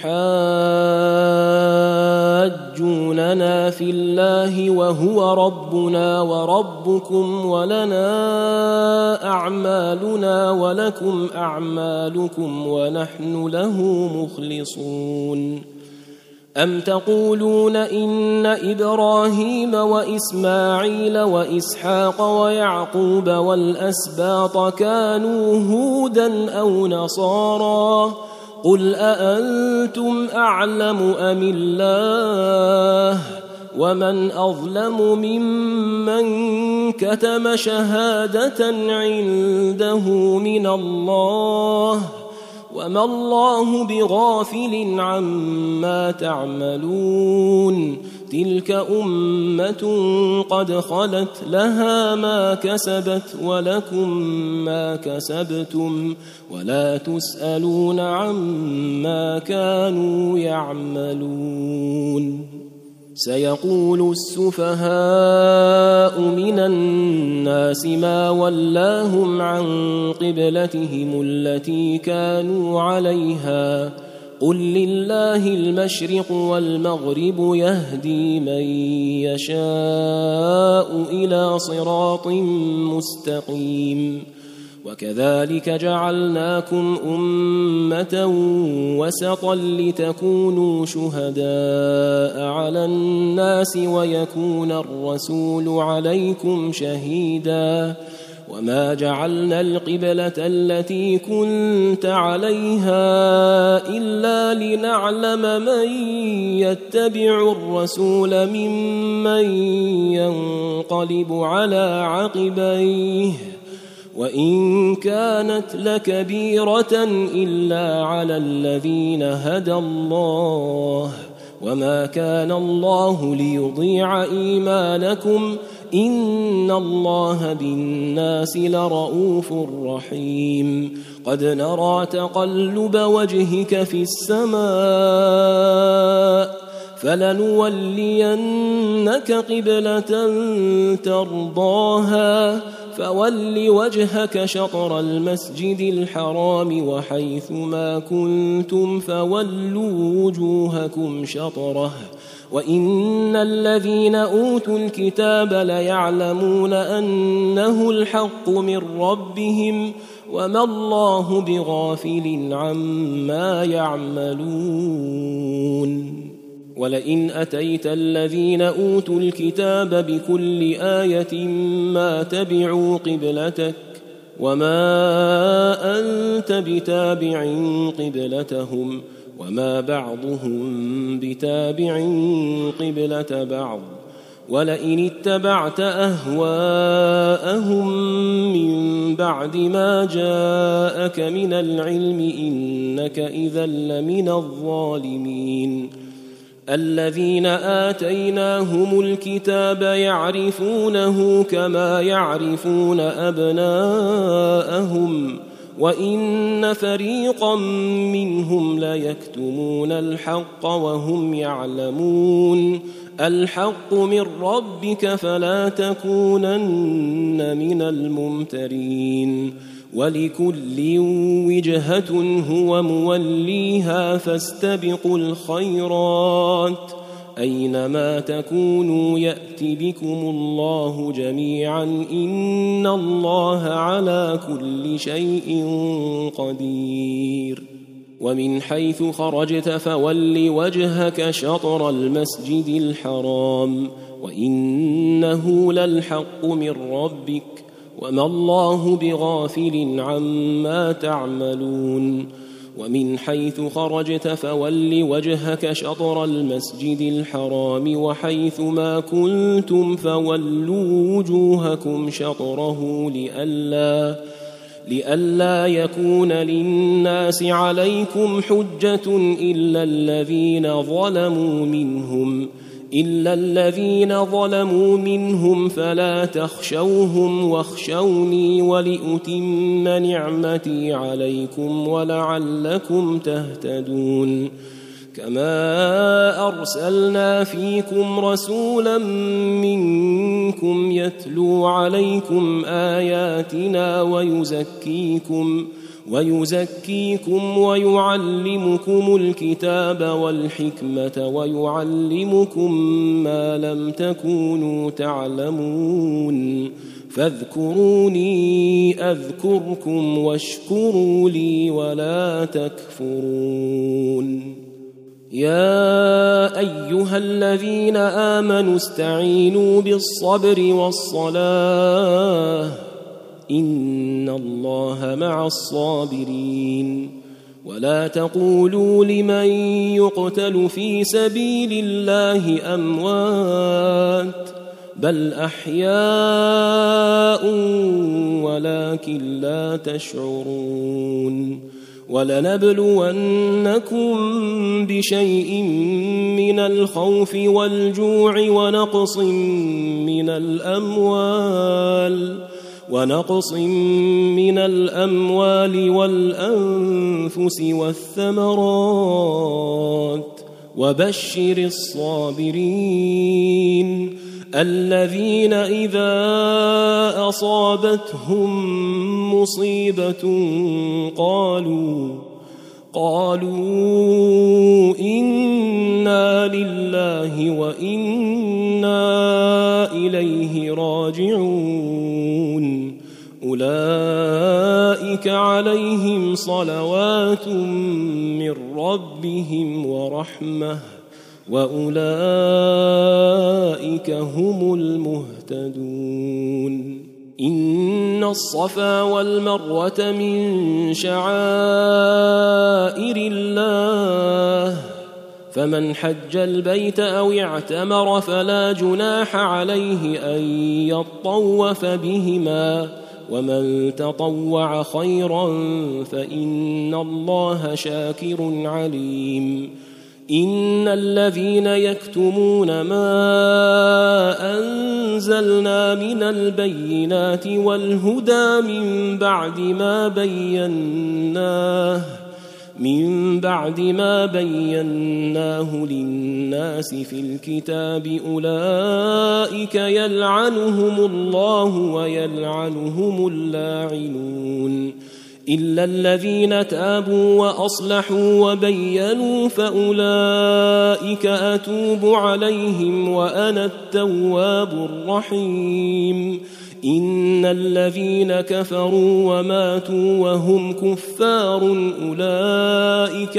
أتحاجوننا في الله وهو ربنا وربكم ولنا أعمالنا ولكم أعمالكم ونحن له مخلصون أم تقولون إن إبراهيم وإسماعيل وإسحاق ويعقوب والأسباط كانوا هودا أو نصارى قل أأنتم أعلم أم الله ومن أظلم ممن كتم شهادة عنده من الله وما الله بغافل عما تعملون تلك أمة قد خلت لها ما كسبت ولكم ما كسبتم ولا تسألون عما كانوا يعملون سيقول السفهاء من الناس ما ولاهم عن قبلتهم التي كانوا عليها قل لله المشرق والمغرب يهدي من يشاء إلى صراط مستقيم وكذلك جعلناكم أمة وسطا لتكونوا شهداء على الناس ويكون الرسول عليكم شهيدا وما جعلنا القبلة التي كنت عليها إلا لنعلم من يتبع الرسول ممن ينقلب على عقبيه وإن كانت لكبيرة إلا على الذين هدى الله وما كان الله ليضيع إيمانكم إن الله بالناس لرؤوف رحيم قد نرى تقلب وجهك في السماء فلنولينك قبلة ترضاها فول وجهك شطر المسجد الحرام وحيث ما كنتم فولوا وجوهكم شطره وإن الذين أوتوا الكتاب ليعلمون أنه الحق من ربهم وما الله بغافل عما يعملون ولئن أتيت الذين أوتوا الكتاب بكل آية ما تبعوا قبلتك وما أنت بتابع قبلتهم وما بعضهم بتابع قبلة بعض ولئن اتبعت أهواءهم من بعد ما جاءك من العلم إنك إذا لمن الظالمين الذين آتيناهم الكتاب يعرفونه كما يعرفون أبناءهم وإن فريقا منهم ليكتمون الحق وهم يعلمون الحق من ربك فلا تكونن من الممترين ولكل وجهة هو موليها فاستبقوا الخيرات أينما تكونوا يأت بكم الله جميعا إن الله على كل شيء قدير ومن حيث خرجت فول وجهك شطر المسجد الحرام وإنه للحق من ربك وما الله بغافل عما تعملون ومن حيث خرجت فول وجهك شطر المسجد الحرام وحيث ما كنتم فولوا وجوهكم شطره لئلا يكون للناس عليكم حجة إلا الذين ظلموا منهم فلا تخشوهم واخشوني ولأتم نعمتي عليكم ولعلكم تهتدون كما أرسلنا فيكم رسولا منكم يتلو عليكم آياتنا ويزكيكم ويعلمكم الكتاب والحكمة ويعلمكم ما لم تكونوا تعلمون فاذكروني أذكركم واشكروا لي ولا تكفرون يا أيها الذين آمنوا استعينوا بالصبر والصلاة إن الله مع الصابرين ولا تقولوا لمن يقتل في سبيل الله أموات بل أحياء ولكن لا تشعرون ولنبلونكم بشيء من الخوف والجوع ونقص من الأموال والأنفس والثمرات وبشر الصابرين الذين إذا أصابتهم مصيبة قالوا إنا لله وإنا إليه راجعون أولئك عليهم صلوات من ربهم ورحمة وأولئك هم المهتدون إن الصفا والمروة من شعائر الله فمن حج البيت أو اعتمر فلا جناح عليه أن يطوف بهما ومن تطوع خيرا فإن الله شاكر عليم إن الذين يكتمون ما أنزلنا من البينات والهدى من بعد ما بيناه للناس في الكتاب أولئك يلعنهم الله ويلعنهم اللاعنون إلا الذين تابوا وأصلحوا وبينوا فأولئك أتوب عليهم وأنا التواب الرحيم إن الذين كفروا وماتوا وهم كفار أولئك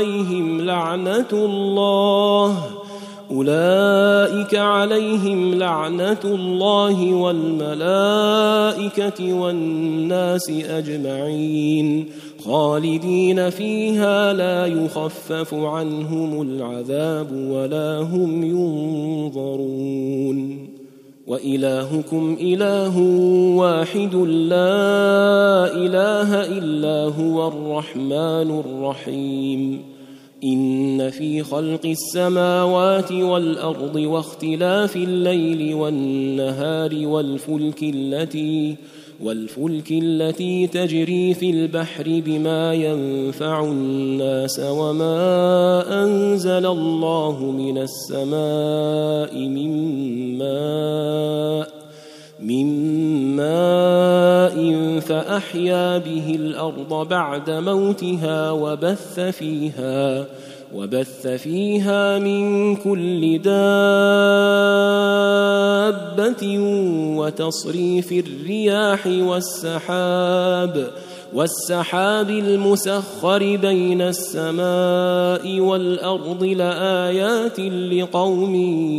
عليهم لعنة الله والملائكة والناس أجمعين خالدين فيها لا يخفف عنهم العذاب ولا هم ينظرون وإلهكم إله واحد لا إله إلا هو الرحمن الرحيم إن في خلق السماوات والأرض واختلاف الليل والنهار والفلك التي تجري في البحر بما ينفع الناس وما أنزل الله من السماء من ماء فأحيا به الأرض بعد موتها وبث فيها من كل دابة وتصريف الرياح والسحاب المسخر بين السماء والأرض لآيات لقوم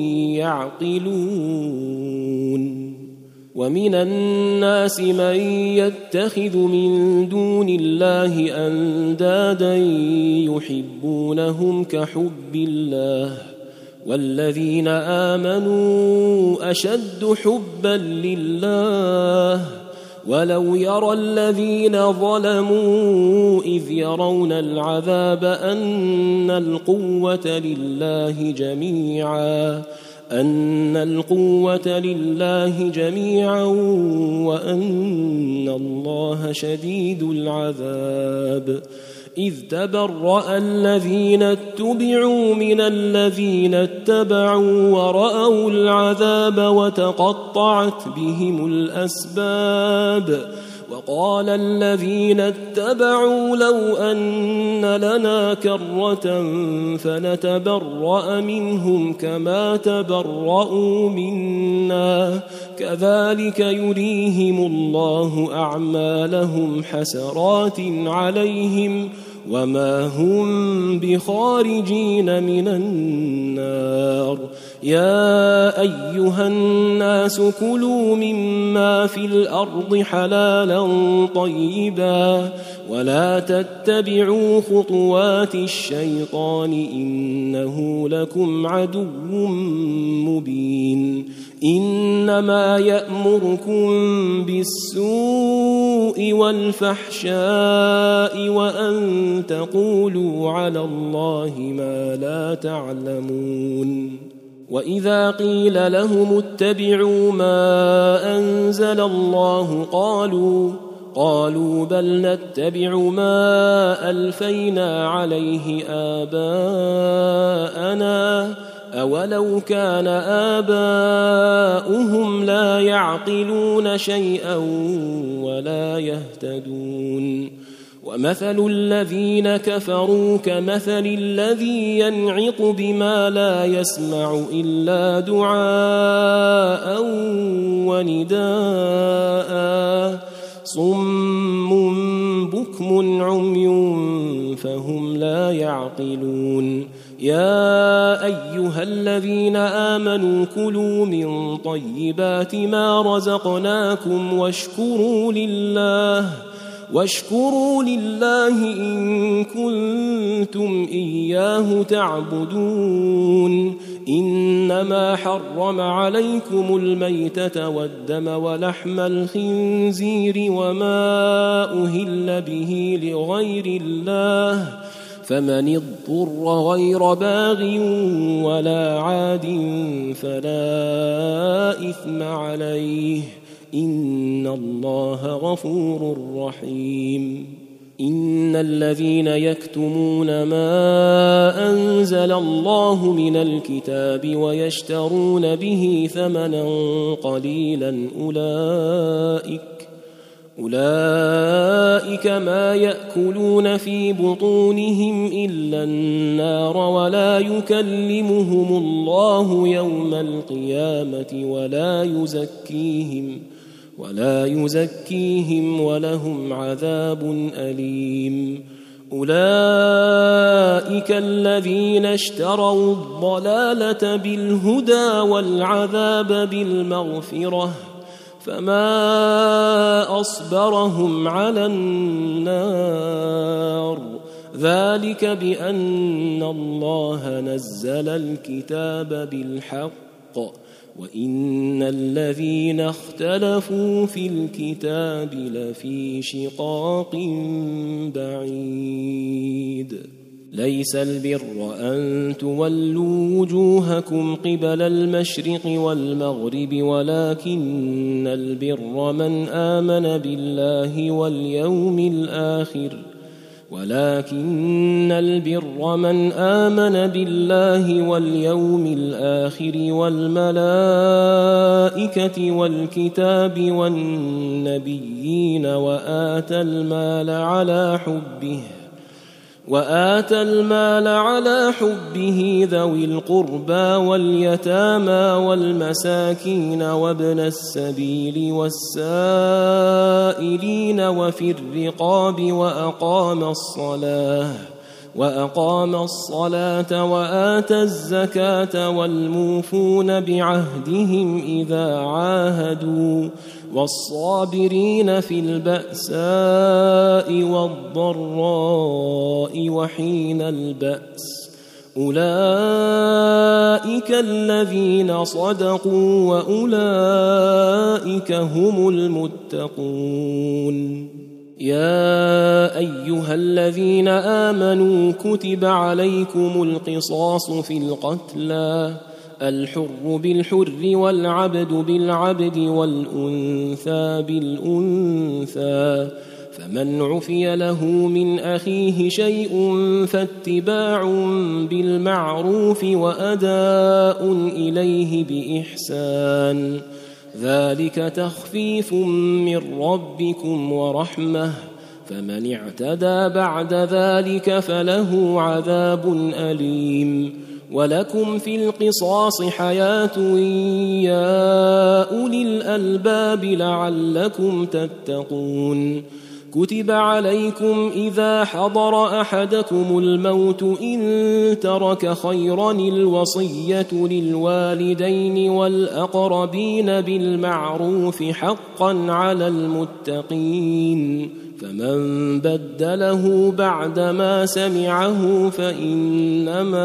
يعقلون ومن الناس من يتخذ من دون الله أندادا يحبونهم كحب الله والذين آمنوا أشد حبا لله ولو يرى الذين ظلموا إذ يرون العذاب أن القوة لله جميعا وأن الله شديد العذاب إذ تبرأ الذين اتبعوا من الذين اتبعوا ورأوا العذاب وتقطعت بهم الأسباب وقال الذين اتبعوا لو أن لنا كرة فنتبرأ منهم كما تبرأوا منا كذلك يريهم الله أعمالهم حسرات عليهم وما هم بخارجين من النار يا أيها الناس كلوا مما في الأرض حلالا طيبا ولا تتبعوا خطوات الشيطان إنه لكم عدو مبين إنما يأمركم بالسوء والفحشاء وأن تقولوا على الله ما لا تعلمون وإذا قيل لهم اتبعوا ما أنزل الله قالوا بل نتبع ما ألفينا عليه آباءنا أولو كان آباؤهم لا يعقلون شيئا ولا يهتدون ومثل الذين كفروا كمثل الذي ينعق بما لا يسمع إلا دعاء ونداء صم بكم عمي فهم لا يعقلون يا أيها الذين آمنوا كلوا من طيبات ما رزقناكم واشكروا لله إن كنتم إياه تعبدون إنما حرم عليكم الميتة والدم ولحم الخنزير وما أهل به لغير الله فمن اضطر غير باغ ولا عاد فلا إثم عليه إن الله غفور رحيم إن الذين يكتمون ما أنزل الله من الكتاب ويشترون به ثمنا قليلا أولئك ما يأكلون في بطونهم إلا النار ولا يكلمهم الله يوم القيامة ولا يزكيهم ولهم عذاب أليم أولئك الذين اشتروا الضلالة بالهدى والعذاب بالمغفرة فما أصبرهم على النار ذلك بأن الله نزل الكتاب بالحق وإن الذين اختلفوا في الكتاب لفي شقاق بعيد ليس البر أن تولوا وجوهكم قبل المشرق والمغرب ولكن البر من آمن بالله واليوم الآخر والملائكة والكتاب والنبيين وآتى المال على حبه ذوي القربى واليتامى والمساكين وابن السبيل والسائلين وفي الرقاب وأقام الصلاة وآتى الزكاة والموفون بعهدهم إذا عاهدوا والصابرين في البأساء والضراء وحين البأس أولئك الذين صدقوا وأولئك هم المتقون يا أيها الذين آمنوا كتب عليكم القصاص في القتلى الحر بالحر والعبد بالعبد والأنثى بالأنثى فمن عفي له من أخيه شيء فاتباع بالمعروف وأداء إليه بإحسان ذلك تخفيف من ربكم ورحمة فمن اعتدى بعد ذلك فله عذاب أليم ولكم في القصاص حياة يا أولي الألباب لعلكم تتقون كتب عليكم إذا حضر أحدكم الموت إن ترك خيرا الوصية للوالدين والأقربين بالمعروف حقا على المتقين فمن بدله بعدما سمعه فإنما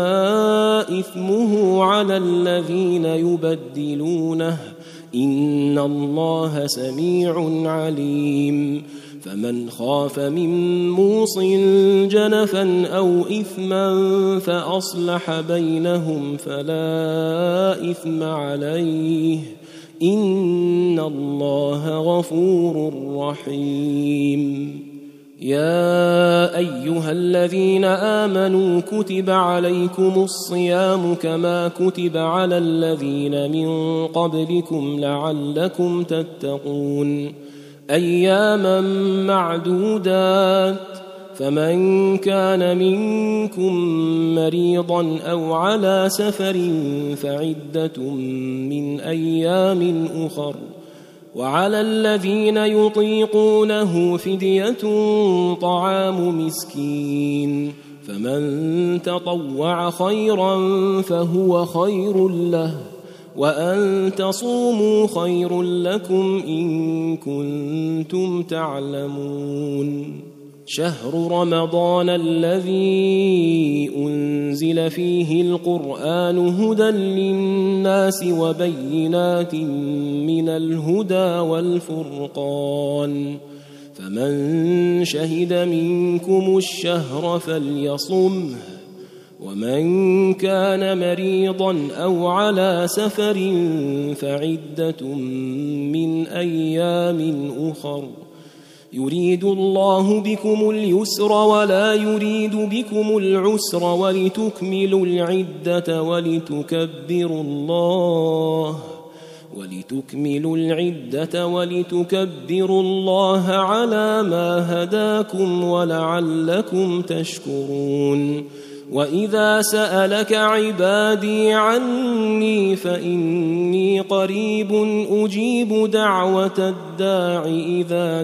إثمه على الذين يبدلونه إن الله سميع عليم فمن خاف من موص جنفا أو إثما فأصلح بينهم فلا إثم عليه إن الله غفور رحيم يا أيها الذين آمنوا كتب عليكم الصيام كما كتب على الذين من قبلكم لعلكم تتقون أياما معدودات فمن كان منكم مريضا أو على سفر فعدة من أيام أخر وعلى الذين يطيقونه فدية طعام مسكين فمن تطوع خيرا فهو خير له وأن تصوموا خير لكم إن كنتم تعلمون شهر رمضان الذي أنزل فيه القرآن هدى للناس وبينات من الهدى والفرقان فمن شهد منكم الشهر فليصمه ومن كان مريضا أو على سفر فعدة من أيام أخر يريد الله بكم اليسر ولا يريد بكم العسر ولتكملوا العدة ولتكبروا الله على ما هداكم ولعلكم تشكرون وإذا سألك عبادي عني فإني قريب أجيب دعوة الداع إذا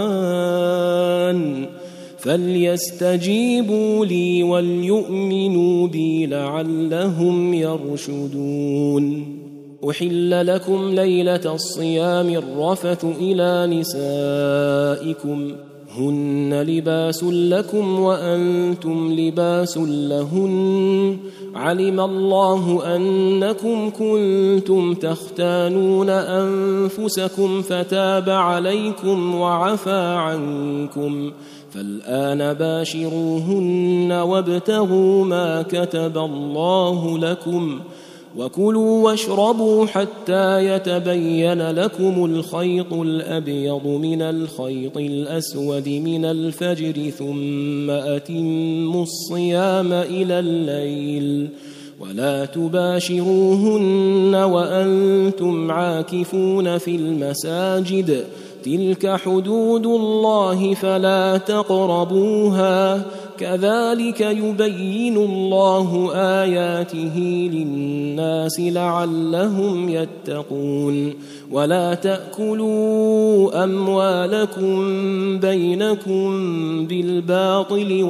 دعان فليستجيبوا لي وليؤمنوا بي لعلهم يرشدون أحل لكم ليلة الصيام الرفث إلى نسائكم هن لباس لكم وأنتم لباس لهن علم الله أنكم كنتم تختانون أنفسكم فتاب عليكم وعفى عنكم فالآن باشروهن وابتغوا ما كتب الله لكم وكلوا واشربوا حتى يتبين لكم الخيط الأبيض من الخيط الأسود من الفجر ثم أتموا الصيام إلى الليل ولا تباشروهن وأنتم عاكفون في المساجد تلك حدود الله فلا تقربوها كذلك يبين الله آياته للناس لعلهم يتقون ولا تأكلوا أموالكم بينكم بالباطل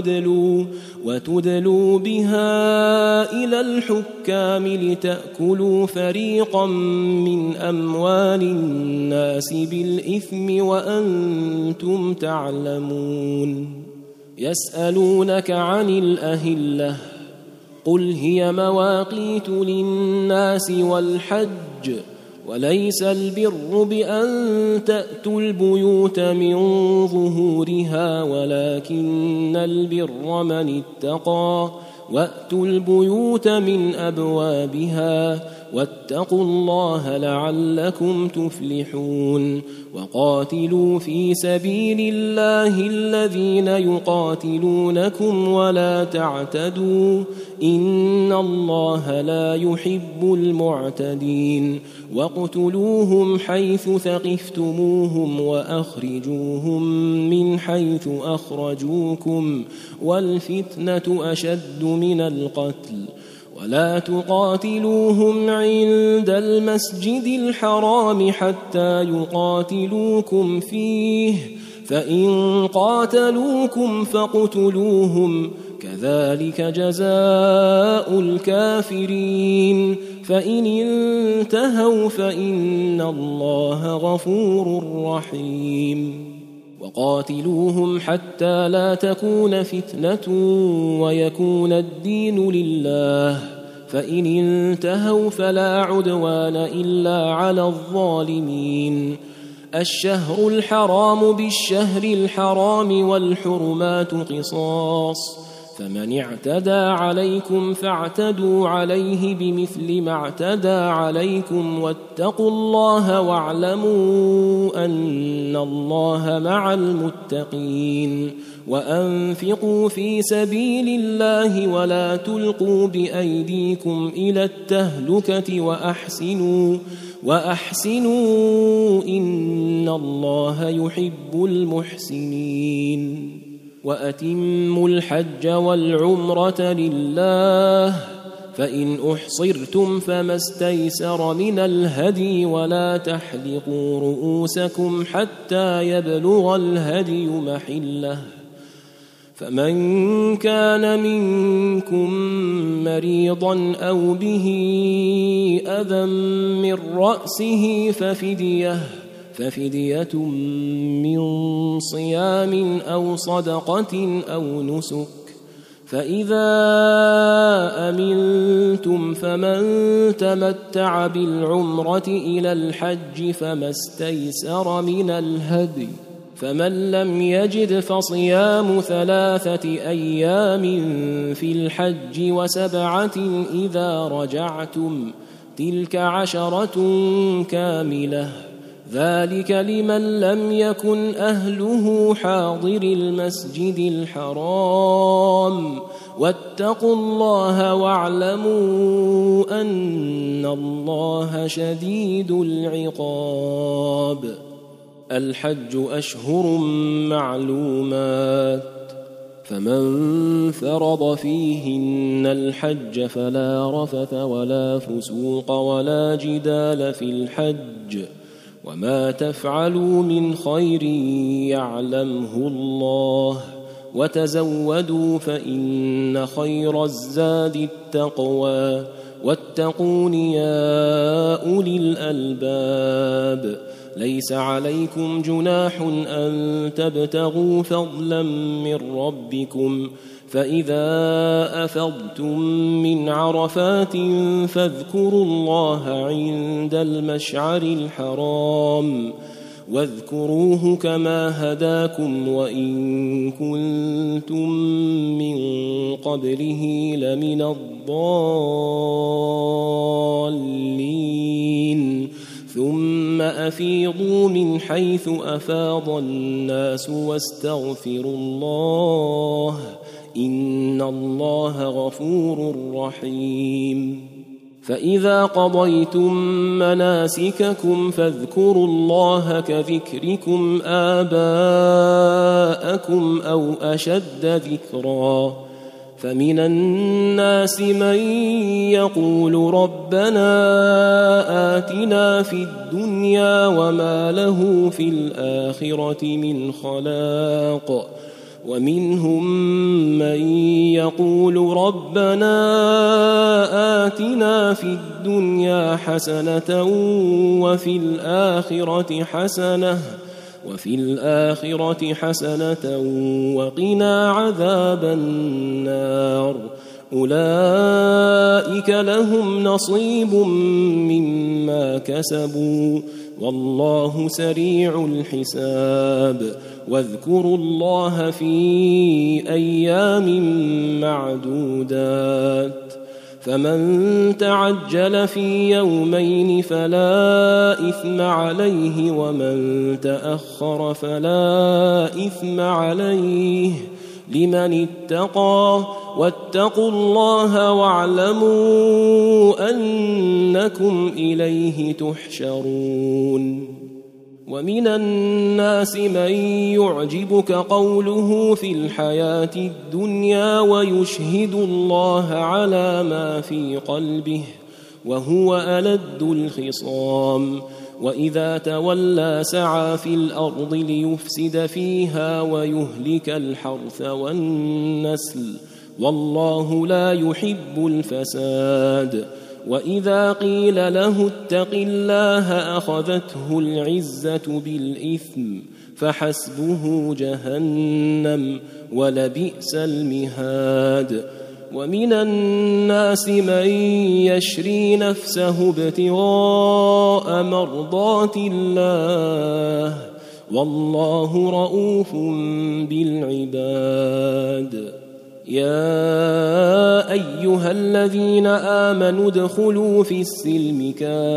وتدلوا بها إلى الحكام لتأكلوا فريقا من أموال الناس بالإثم وأنتم تعلمون يسألونك عن الأهلة قل هي مواقيت للناس والحج وليس البر بأن تأتوا البيوت من ظهورها ولكن البر من اتقى وأتوا البيوت من أبوابها واتقوا الله لعلكم تفلحون وقاتلوا في سبيل الله الذين يقاتلونكم ولا تعتدوا إن الله لا يحب المعتدين واقتلوهم حيث ثقفتموهم وأخرجوهم من حيث أخرجوكم والفتنة أشد من القتل ولا تقاتلوهم عند المسجد الحرام حتى يقاتلوكم فيه فإن قاتلوكم فاقتلوهم كذلك جزاء الكافرين فإن انتهوا فإن الله غفور رحيم وقاتلوهم حتى لا تكون فتنة ويكون الدين لله فإن انتهوا فلا عدوان إلا على الظالمين الشهر الحرام بالشهر الحرام والحرمات قصاص فمن اعتدى عليكم فاعتدوا عليه بمثل ما اعتدى عليكم واتقوا الله واعلموا أن الله مع المتقين وأنفقوا في سبيل الله ولا تلقوا بأيديكم إلى التهلكة وأحسنوا إن الله يحب المحسنين وأتموا الحج والعمرة لله فإن أحصرتم فما استيسر من الهدي ولا تحلقوا رؤوسكم حتى يبلغ الهدي محله فمن كان منكم مريضا أو به أذى من رأسه ففدية من صيام أو صدقة أو نسك فإذا أمنتم فمن تمتع بالعمرة إلى الحج فما استيسر من الهدي فمن لم يجد فصيام 3 أيام في الحج وسبعة إذا رجعتم تلك 10 كاملة ذلك لمن لم يكن أهله حاضر المسجد الحرام واتقوا الله واعلموا أن الله شديد العقاب الحج أشهر معلومات فمن فرض فيهن الحج فلا رفث ولا فسوق ولا جدال في الحج وما تفعلوا من خير يعلمه الله وتزودوا فإن خير الزاد التقوى واتقون يا أولي الألباب. ليس عليكم جناح أن تبتغوا فضلا من ربكم، فإذا أفضتم من عرفات فاذكروا الله عند المشعر الحرام، واذكروه كما هداكم وإن كنتم من قبله لمن الضالين. ثم أفيضوا من حيث أفاض الناس واستغفروا الله، إن الله غفور رحيم. فإذا قضيتم مناسككم فاذكروا الله كذكركم آباءكم أو أشد ذكرا. فمن الناس من يقول ربنا آتنا في الدنيا وما له في الآخرة من خلاق، ومنهم من يقول ربنا آتنا في الدنيا حسنة وفي الآخرة حسنة وقنا عذاب النار. أولئك لهم نصيب مما كسبوا والله سريع الحساب. واذكروا الله في أيام معدودات، فمن تعجل في يومين فلا إثم عليه، ومن تأخر فلا إثم عليه لمن اتقى. واتقوا الله واعلموا أنكم إليه تحشرون. ومن الناس من يعجبك قوله في الحياة الدنيا ويشهد الله على ما في قلبه وهو ألد الخصام، وإذا تولى سعى في الأرض ليفسد فيها ويهلك الحرث والنسل، والله لا يحب الفساد. وإذا قيل له اتق الله أخذته العزة بالإثم فحسبه جهنم ولبئس المهاد. ومن الناس من يشري نفسه ابتغاء مرضات الله والله رؤوف بالعباد. يا أيها الذين آمنوا ادخلوا في السلم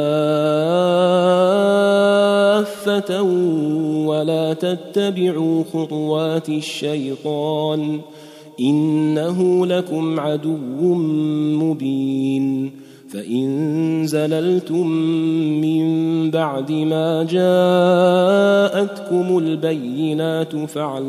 كافة ولا تتبعوا خطوات الشيطان إنه لكم عدو مبين. فإن زللتم من بعد ما جاءتكم البينات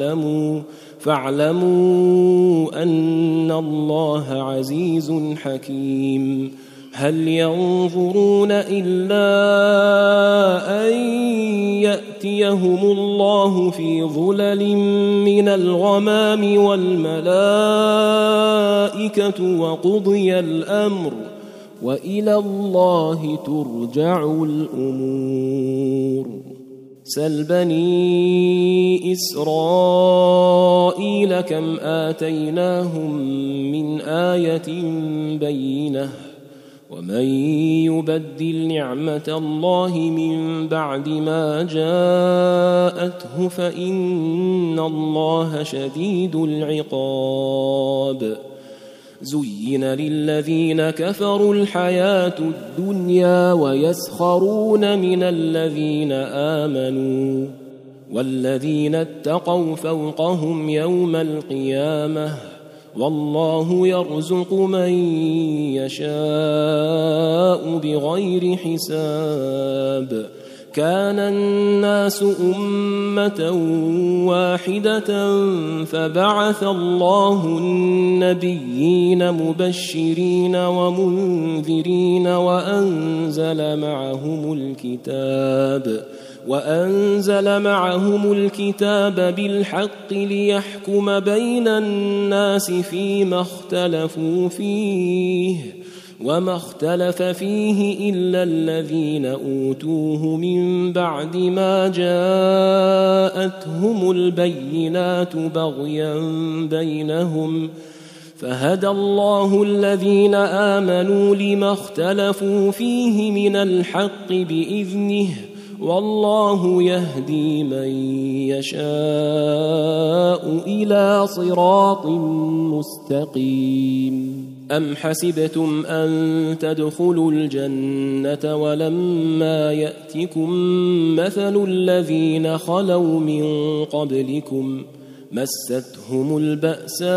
فاعلموا أن الله عزيز حكيم. هل ينظرون إلا أن يأتيهم الله في ظلل من الغمام والملائكة وقضي الأمر وإلى الله ترجع الأمور. سل بني إسرائيل كم آتيناهم من آية بينة ومن يبدل نعمة الله من بعد ما جاءته فإن الله شديد العقاب. زين للذين كفروا الحياة الدنيا ويسخرون من الذين آمنوا والذين اتقوا فوقهم يوم القيامة والله يرزق من يشاء بغير حساب. كان الناس أمة واحدة فبعث الله النبيين مبشرين ومنذرين وأنزل معهم الكتاب بالحق ليحكم بين الناس فيما اختلفوا فيه وما اختلف فيه إلا الذين أوتوه من بعد ما جاءتهم البينات بغيا بينهم فهدى الله الذين آمنوا لما اختلفوا فيه من الحق بإذنه والله يهدي من يشاء إلى صراط مستقيم. أم حسبتم أن تدخلوا الجنة ولما يأتكم مثل الذين خلوا من قبلكم مستهم البأساء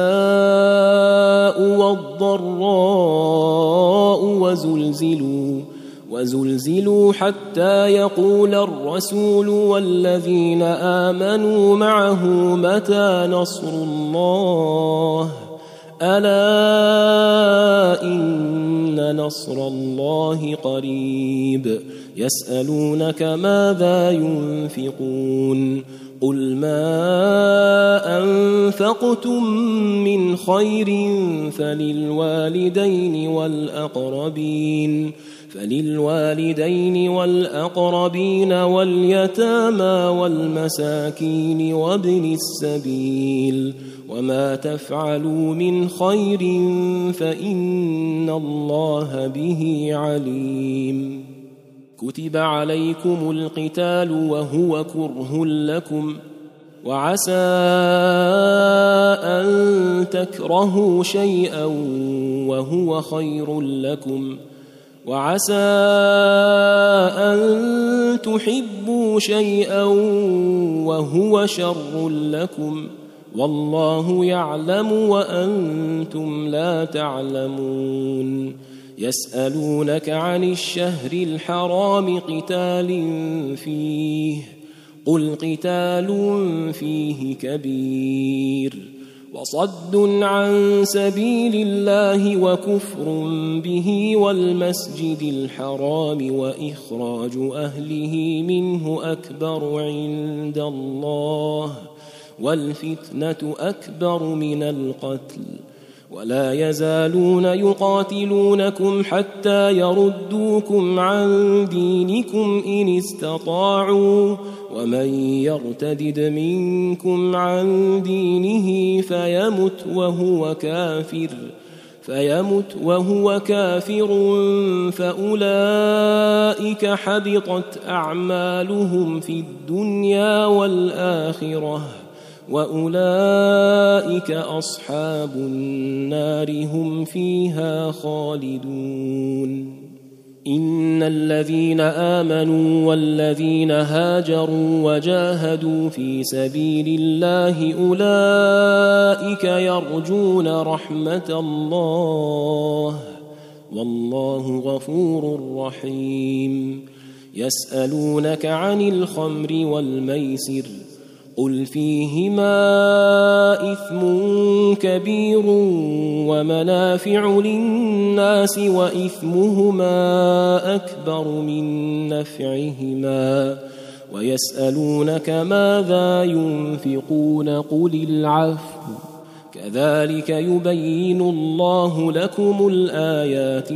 والضراء وزلزلوا حتى يقول الرسول والذين آمنوا معه متى نصر الله ألا إن نصر الله قريب. يسألونك ماذا ينفقون قل ما أنفقتم من خير فللوالدين والأقربين واليتامى والمساكين وابن السبيل وما تفعلوا من خير فإن الله به عليم. كتب عليكم القتال وهو كره لكم وعسى أن تكرهوا شيئا وهو خير لكم وعسى أن تحبوا شيئا وهو شر لكم والله يعلم وأنتم لا تعلمون. يسألونك عن الشهر الحرام قتال فيه قل قتال فيه كبير وصد عن سبيل الله وكفر به والمسجد الحرام وإخراج أهله منه أكبر عند الله والفتنة أكبر من القتل ولا يزالون يقاتلونكم حتى يردوكم عن دينكم إن استطاعوا ومن يرتدد منكم عن دينه فيمت وهو كافر فأولئك حبطت أعمالهم في الدنيا والآخرة وأولئك أصحاب النار هم فيها خالدون. إن الذين آمنوا والذين هاجروا وجاهدوا في سبيل الله أولئك يرجون رحمة الله والله غفور رحيم. يسألونك عن الخمر والميسر قل فيهما إثم كبير ومنافع للناس وإثمهما أكبر من نفعهما ويسألونك ماذا ينفقون قل العفو كذلك يبين الله لكم الآيات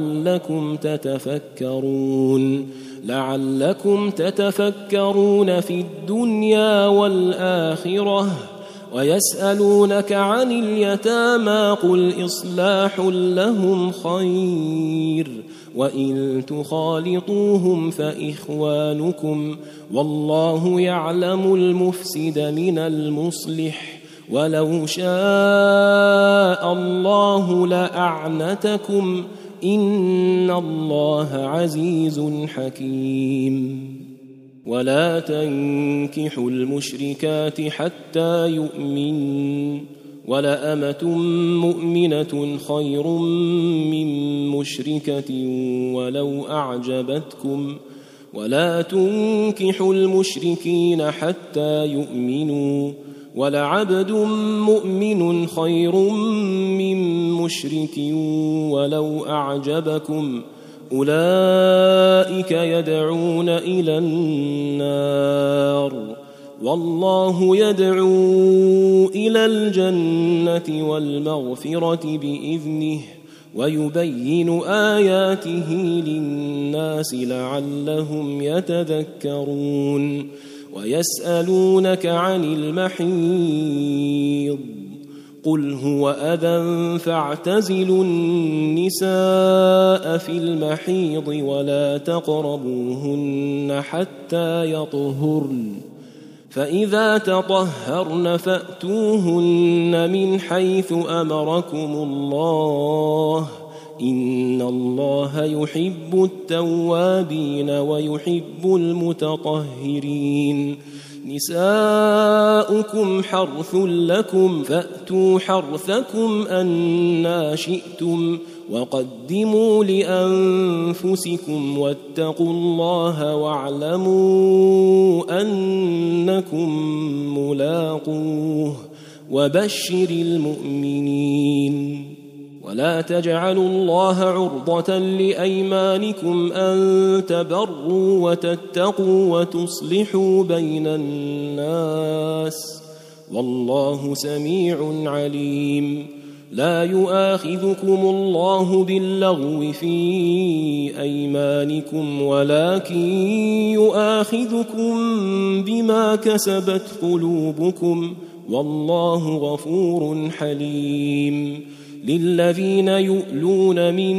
لعلكم تتفكرون في الدنيا والآخرة. ويسألونك عن اليتامى قل إصلاح لهم خير وإن تخالطوهم فإخوانكم والله يعلم المفسد من المصلح ولو شاء الله لأعنتكم إن الله عزيز حكيم. ولا تنكحوا المشركات حتى يؤمنوا ولأمة مؤمنة خير من مشركة ولو أعجبتكم ولا تنكحوا المشركين حتى يؤمنوا ولعبد مؤمن خير من مشرك ولو أعجبكم أولئك يدعون إلى النار والله يدعو إلى الجنة والمغفرة بإذنه ويبين آياته للناس لعلهم يتذكرون ويسألونك عن المحيض قل هو أذى فاعتزلوا النساء في المحيض ولا تقربوهن حتى يطهرن فإذا تطهرن فأتوهن من حيث أمركم الله إن الله يحب التوابين ويحب المتطهرين نساؤكم حرث لكم فأتوا حرثكم أنى شئتم وقدموا لأنفسكم واتقوا الله واعلموا أنكم ملاقوه وبشر المؤمنين ولا تجعلوا الله عرضة لأيمانكم أن تبروا وتتقوا وتصلحوا بين الناس والله سميع عليم لا يؤاخذكم الله باللغو في أيمانكم ولكن يؤاخذكم بما كسبت قلوبكم والله غفور حليم للذين يؤلون من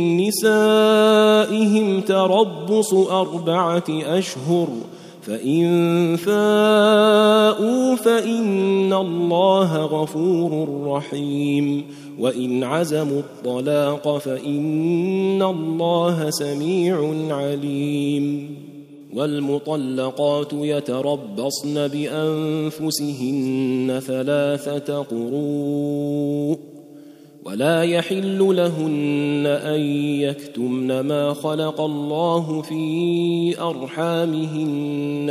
نسائهم تربص 4 أشهر فإن فاءوا فإن الله غفور رحيم وإن عزموا الطلاق فإن الله سميع عليم والمطلقات يتربصن بأنفسهن 3 قروء ولا يحل لهن أن يكتمن ما خلق الله في أرحامهن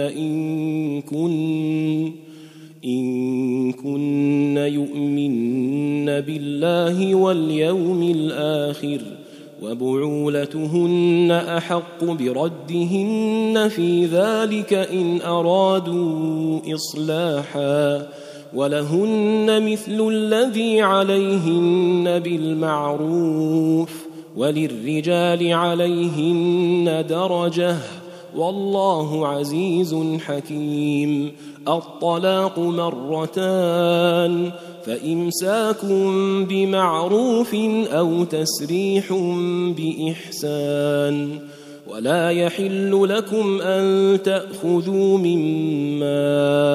إن كن يؤمن بالله واليوم الآخر وبعولتهن أحق بردهن في ذلك إن أرادوا إصلاحا ولهن مثل الذي عليهن بالمعروف وللرجال عليهن درجة والله عزيز حكيم الطلاق 2 فإمساك بمعروف أو تسريح بإحسان ولا يحل لكم أن تأخذوا مما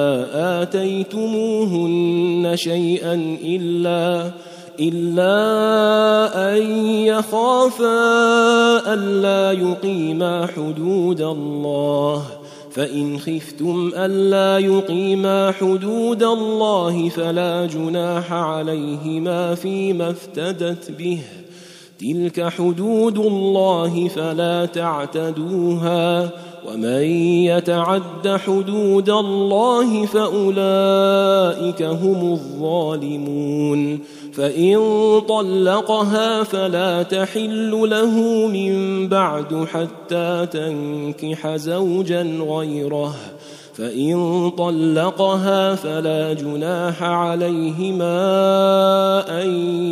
آتيتموهن شيئا إلا أن يخافا ألا يقيما حدود الله فإن خفتم ألا يقيما حدود الله فلا جناح عليهما فيما افتدت به تلك حدود الله فلا تعتدوها ومن يتعد حدود الله فأولئك هم الظالمون فإن طلقها فلا تحل له من بعد حتى تنكح زوجا غيره فإن طلقها فلا جناح عليهما أن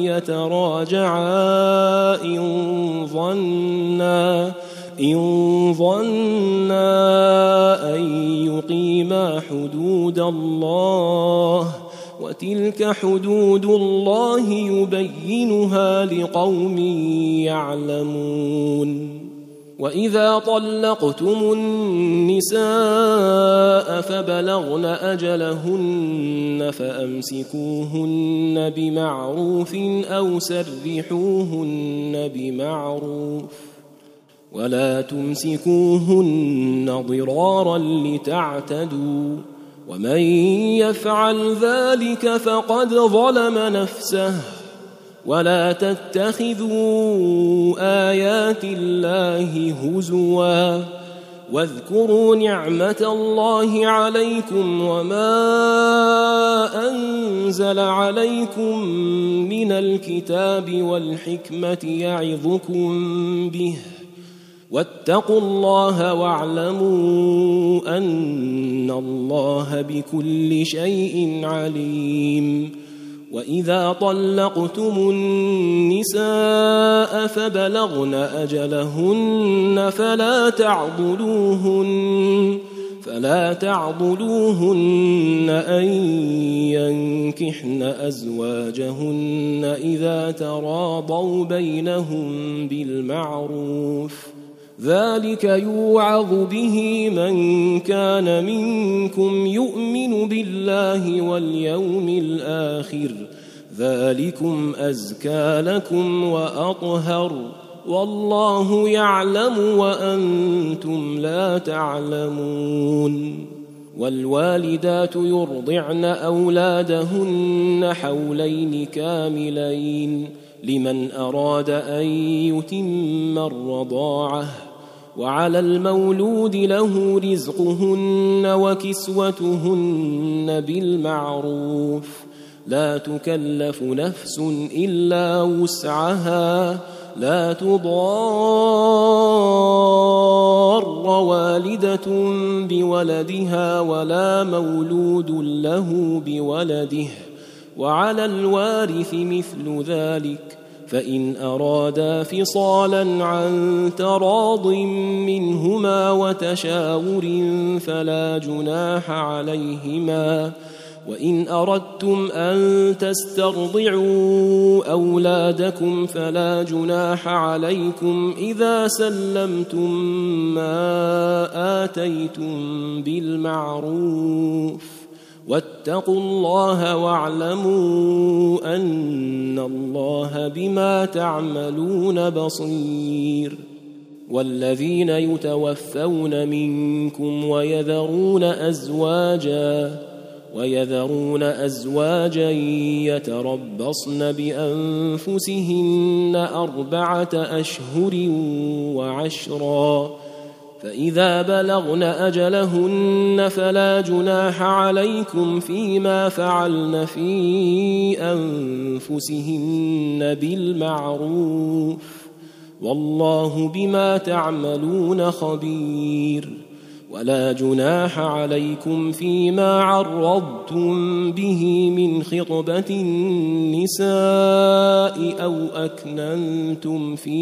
يتراجعا إن ظنا أن يقيما حدود الله وتلك حدود الله يبينها لقوم يعلمون وإذا طلقتم النساء فبلغن أجلهن فأمسكوهن بمعروف أو سرحوهن بمعروف ولا تمسكوهن ضرارا لتعتدوا ومن يفعل ذلك فقد ظلم نفسه ولا تتخذوا آيات الله هزوا واذكروا نعمة الله عليكم وما أنزل عليكم من الكتاب والحكمة يعظكم به واتقوا الله واعلموا أن الله بكل شيء عليم وإذا طلقتم النساء فبلغن أجلهن فلا تعضلوهن أن ينكحن أزواجهن إذا تراضوا بينهم بالمعروف، ذلك يوعظ به من كان منكم يؤمن بالله واليوم الآخر، ذلكم أزكى لكم وأطهر، والله يعلم وأنتم لا تعلمون. والوالدات يرضعن أولادهن حولين كاملين لمن أراد أن يتم الرضاعة، وعلى المولود له رزقهن وكسوتهن بالمعروف، لا تكلف نفس إلا وسعها، لا تضار والدة بولدها ولا مولود له بولده، وعلى الوارث مثل ذلك، فإن أرادا فصالا عن تراض منهما وتشاور فلا جناح عليهما، وإن أردتم أن تسترضعوا أولادكم فلا جناح عليكم إذا سلمتم ما آتيتم بالمعروف، واتقوا الله واعلموا أن الله بما تعملون بصير. والذين يتوفون منكم ويذرون أزواجا يتربصن بأنفسهن 4 أشهر وعشرا، فإذا بلغن أجلهن فلا جناح عليكم فيما فعلن في أنفسهن بالمعروف، والله بما تعملون خبير. ولا جناح عليكم فيما عرضتم به من خطبة النساء أو أكننتم في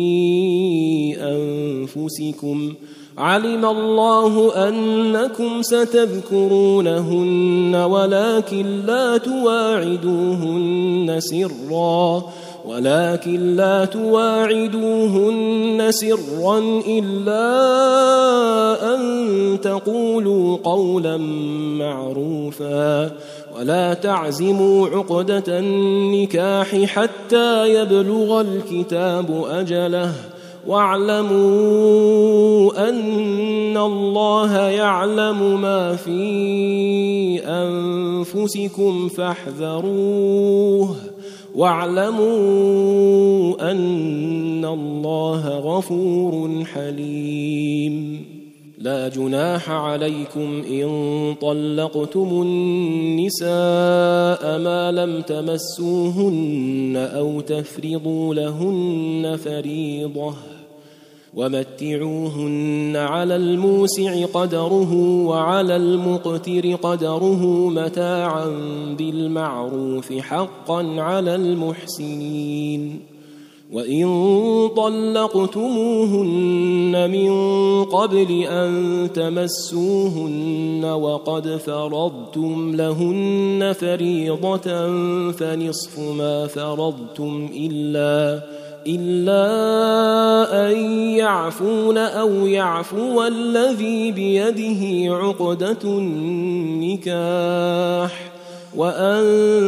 أنفسكم، علم الله أنكم ستذكرونهن ولكن لا تواعدوهن سرا إلا أن تقولوا قولا معروفا، ولا تعزموا عقدة النكاح حتى يبلغ الكتاب أجله، واعلموا أن الله يعلم ما في أنفسكم فاحذروه، واعلموا أن الله غفور حليم. لا جناح عليكم إن طلقتم النساء ما لم تمسوهن أو تفرضوا لهن فريضة، ومتعوهن على الموسع قدره وعلى المقتر قدره متاعا بالمعروف حقا على المحسنين. وإن طلقتموهن من قبل أن تمسوهن وقد فرضتم لهن فريضة فنصف ما فرضتم إلا أن يعفون أو يعفو الذي بيده عقدة النكاح، وأن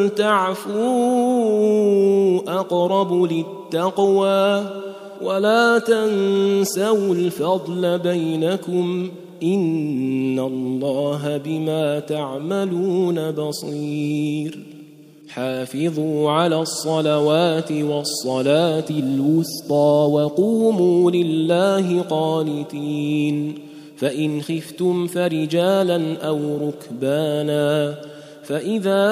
تعفوا أقرب للتقوى، ولا تنسوا الفضل بينكم، إن الله بما تعملون بصير. حافظوا على الصلوات والصلاة الوسطى وقوموا لله قانتين، فإن خفتم فرجالا أو ركبانا، فإذا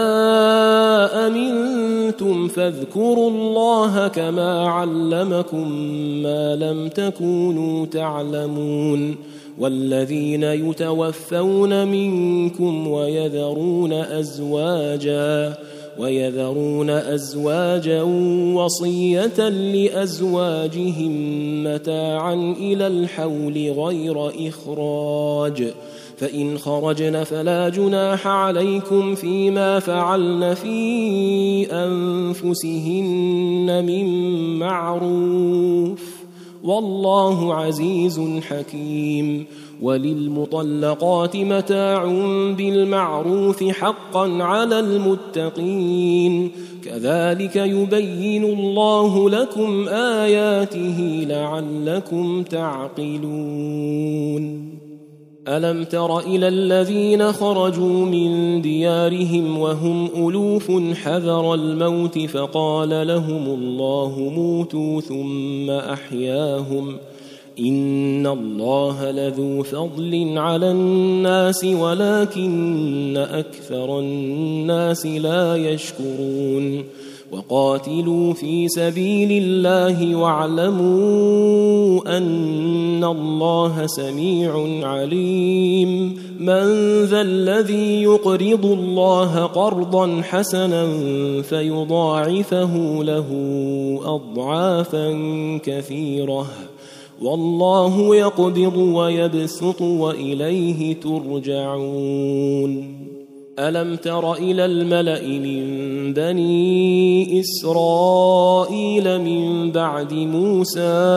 أمنتم فاذكروا الله كما علمكم ما لم تكونوا تعلمون. والذين يتوفون منكم ويذرون ويذرون أزواجا وصية لأزواجهم متاعا إلى الحول غير إخراج، فإن خرجن فلا جناح عليكم فيما فعلن في أنفسهن من معروف، والله عزيز حكيم. وللمطلقات متاع بالمعروف حقا على المتقين، كذلك يبين الله لكم آياته لعلكم تعقلون. ألم تر إلى الذين خرجوا من ديارهم وهم ألوف حذر الموت فقال لهم الله موتوا ثم أحياهم، إن الله لذو فضل على الناس ولكن أكثر الناس لا يشكرون. وقاتلوا في سبيل الله واعلموا أن الله سميع عليم. من ذا الذي يقرض الله قرضا حسنا فيضاعفه له أضعافا كثيرة، والله يقبض ويبسط وإليه ترجعون. ألم تر إلى الملأ من بني إسرائيل من بعد موسى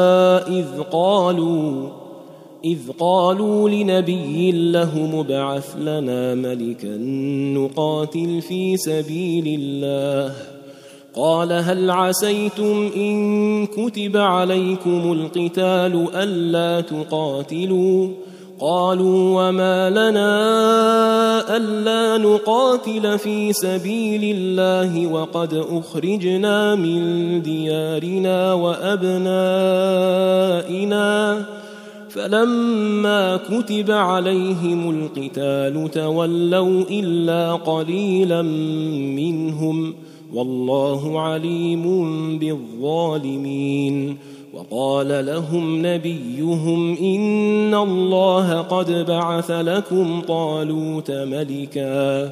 إذ قالوا لنبي له ابعث لنا ملكا نقاتل في سبيل الله، قال هل عسيتم إن كتب عليكم القتال ألا تقاتلوا؟ قالوا وما لنا ألا نقاتل في سبيل الله وقد أخرجنا من ديارنا وأبنائنا، فلما كتب عليهم القتال تولوا إلا قليلا منهم، والله عليم بالظالمين. وقال لهم نبيهم إن الله قد بعث لكم طالوت ملكا،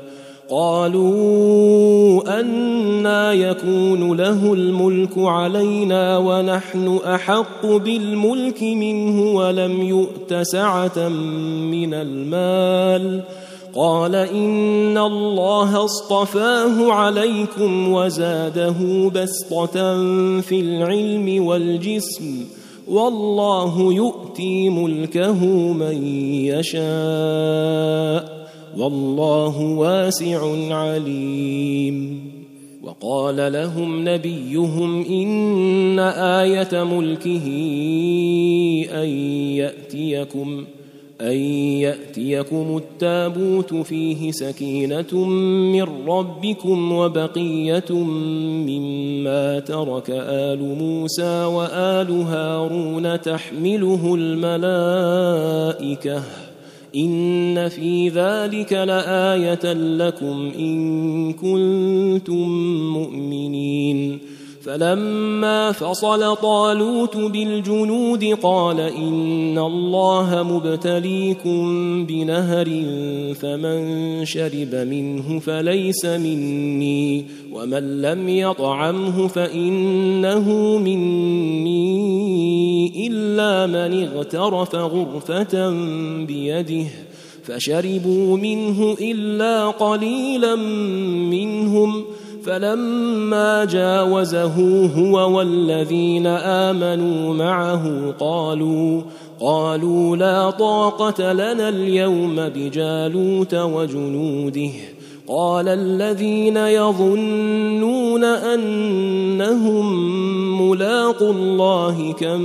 قالوا أنى يكون له الملك علينا ونحن أحق بالملك منه ولم يؤت سعة من المال، قال إن الله اصطفاه عليكم وزاده بسطة في العلم والجسم، والله يؤتي ملكه من يشاء، والله واسع عليم. وقال لهم نبيهم إن آية ملكه أن يأتيكم التابوت فيه سكينة من ربكم وبقية مما ترك آل موسى وآل هارون تحمله الملائكة، إن في ذلك لآية لكم إن كنتم مؤمنين. فلما فصل طالوت بالجنود قال إن الله مبتليكم بنهر فمن شرب منه فليس مني ومن لم يطعمه فإنه مني إلا من اغترف غرفة بيده، فشربوا منه إلا قليلا منهم، فلما جاوزه هو والذين آمنوا معه قالوا لا طاقة لنا اليوم بجالوت وجنوده. قال الذين يظنون أنهم ملاقو الله كم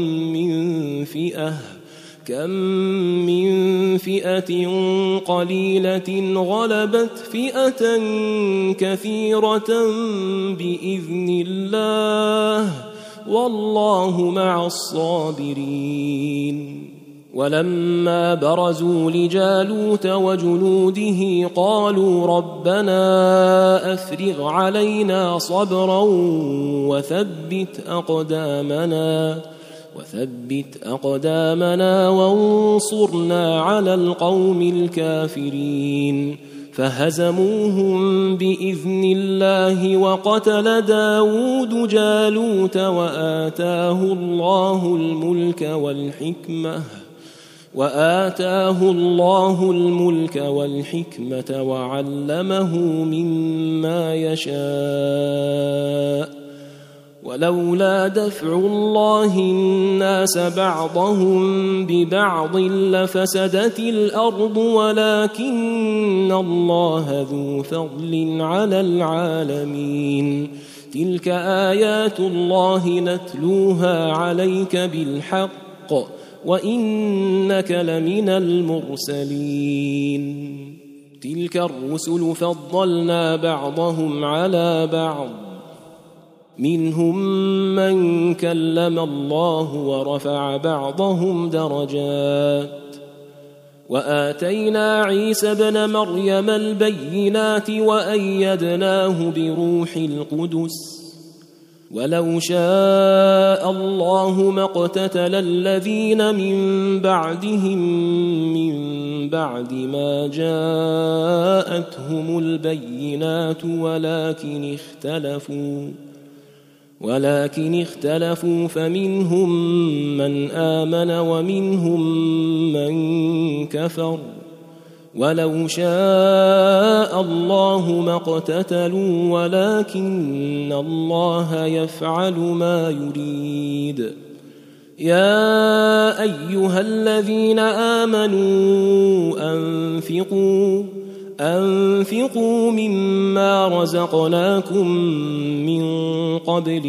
من فئة قليلة غلبت فئة كثيرة بإذن الله، والله مع الصابرين. ولما برزوا لجالوت وجنوده قالوا ربنا أفرغ علينا صبرا وثبت أقدامنا وانصرنا على القوم الكافرين. فهزموهم بإذن الله وقتل داود جالوت وآتاه الله الملك والحكمة وعلمه مما يشاء ولولا دفع الله الناس بعضهم ببعض لفسدت الأرض ولكن الله ذو فضل على العالمين تلك آيات الله نتلوها عليك بالحق وإنك لمن المرسلين تلك الرسل فضلنا بعضهم على بعض منهم من كلم الله ورفع بعضهم درجات وآتينا عيسى ابن مريم البينات وأيدناه بروح القدس ولو شاء الله ما اقتتل الذين من بعدهم من بعد ما جاءتهم البينات ولكن اختلفوا فمنهم من آمن ومنهم من كفر ولو شاء الله ما اقتتلوا ولكن الله يفعل ما يريد يا أيها الذين آمنوا أنفقوا مما رزقناكم من قبل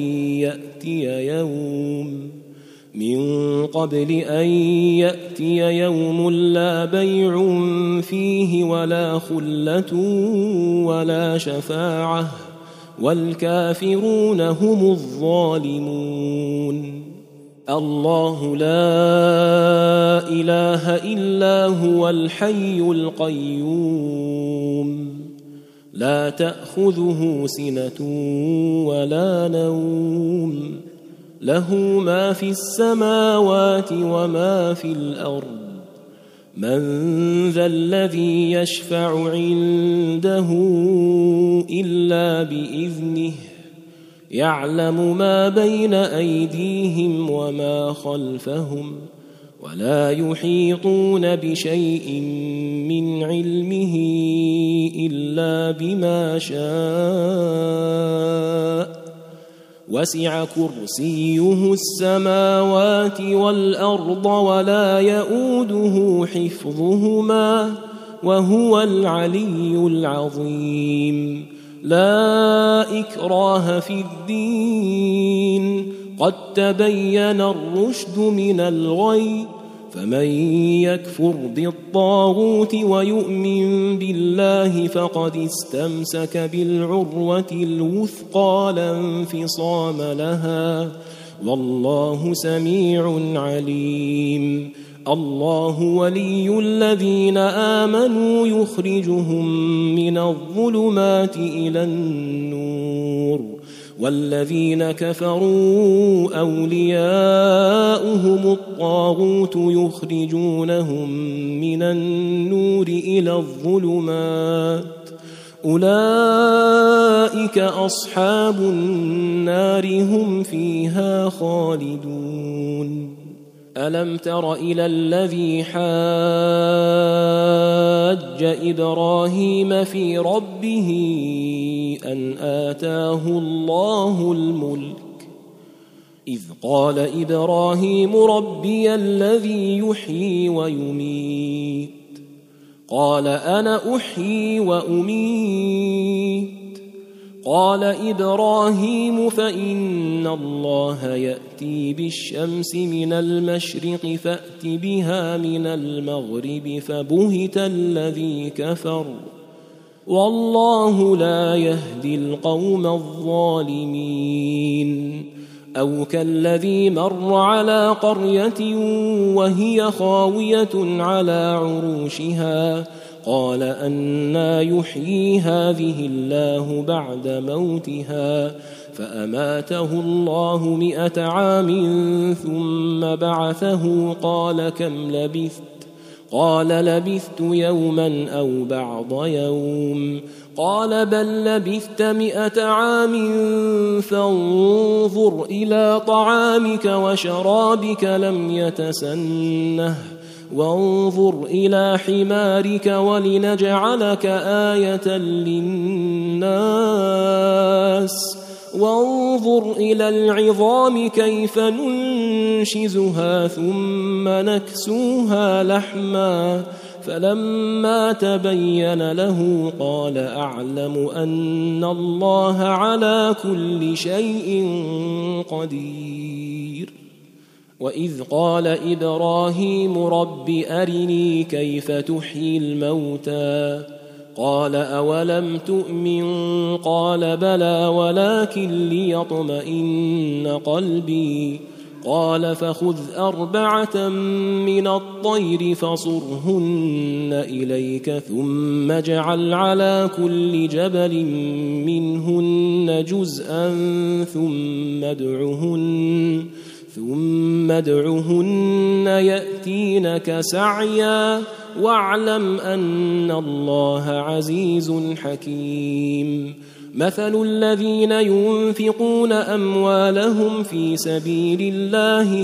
أن يأتي يوم لا بيع فيه ولا خلة ولا شفاعة والكافرون هم الظالمون الله لا إله إلا هو الحي القيوم لا تأخذه سنة ولا نوم له ما في السماوات وما في الأرض من ذا الذي يشفع عنده إلا بإذنه يعلم ما بين أيديهم وما خلفهم ولا يحيطون بشيء من علمه إلا بما شاء وسع كرسيه السماوات والأرض ولا يؤوده حفظهما وهو العلي العظيم لا إكراه في الدين قد تبين الرشد من الغي فمن يكفر بالطاغوت ويؤمن بالله فقد استمسك بالعروة الوثقى لا انفصام لها والله سميع عليم الله ولي الذين آمنوا يخرجهم من الظلمات إلى النور والذين كفروا أولياؤهم الطاغوت يخرجونهم من النور إلى الظلمات أولئك أصحاب النار هم فيها خالدون ألم تر إلى الذي حاج إبراهيم في ربه أن آتاه الله الملك إذ قال إبراهيم ربي الذي يحيي ويميت قال أنا أحيي وأميت قال إبراهيم فإن الله يأتي بالشمس من المشرق فأت بها من المغرب فبهت الذي كفر والله لا يهدي القوم الظالمين أو كالذي مر على قرية وهي خاوية على عروشها قال أنى يحيي هذه الله بعد موتها فأماته الله 100 عام ثم بعثه قال كم لبثت قال لبثت يوما أو بعض يوم قال بل لبثت 100 عام فانظر إلى طعامك وشرابك لم يتسنه وانظر إلى حمارك ولنجعلك آية للناس وانظر إلى العظام كيف ننشزها ثم نكسوها لحما فلما تبين له قال أعلم أن الله على كل شيء قدير. وإذ قال إبراهيم رب أرني كيف تحيي الموتى قال أولم تؤمن قال بلى ولكن ليطمئن قلبي قال فخذ 4 من الطير فصرهن إليك ثم اجعل على كل جبل منهن جزءا ثم ادعهن يأتينك سعيا واعلم أن الله عزيز حكيم. مثل الذين ينفقون أموالهم في سبيل الله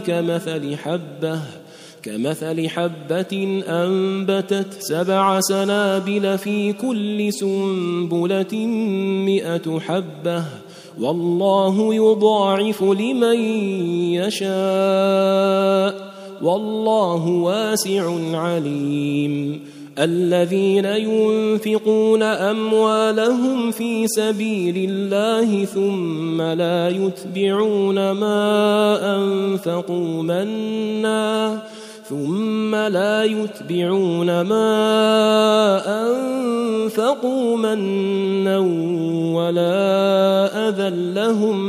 كمثل حبة أنبتت 7 سنابل في كل سنبلة 100 حبة والله يضاعف لمن يشاء والله واسع عليم. الذين ينفقون أموالهم في سبيل الله ثم لا يتبعون ما أنفقوا منا ولا أذى لهم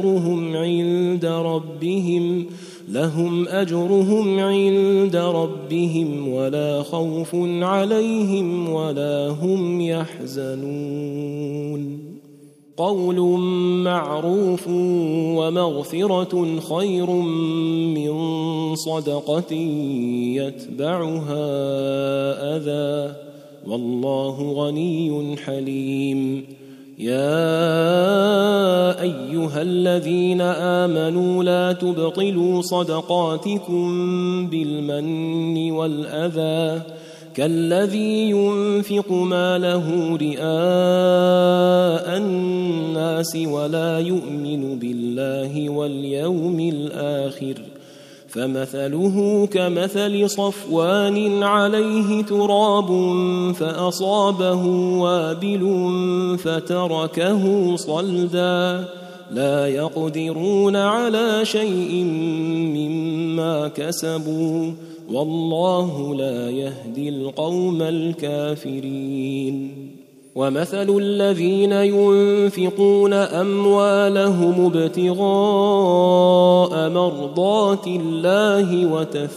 أجرهم عند ربهم ولا خوف عليهم ولا هم يحزنون. قول معروف ومغفرة خير من صدقة يتبعها أذى والله غني حليم. يا أيها الذين آمنوا لا تبطلوا صدقاتكم بالمن والأذى كالذي ينفق ماله رئاء الناس ولا يؤمن بالله واليوم الآخر فمثله كمثل صفوان عليه تراب فأصابه وابل فتركه صلدا لا يقدرون على شيء مما كسبوا والله لا يهدي القوم الكافرين. ومثل الذين ينفقون أموالهم ابتغاء مرضات الله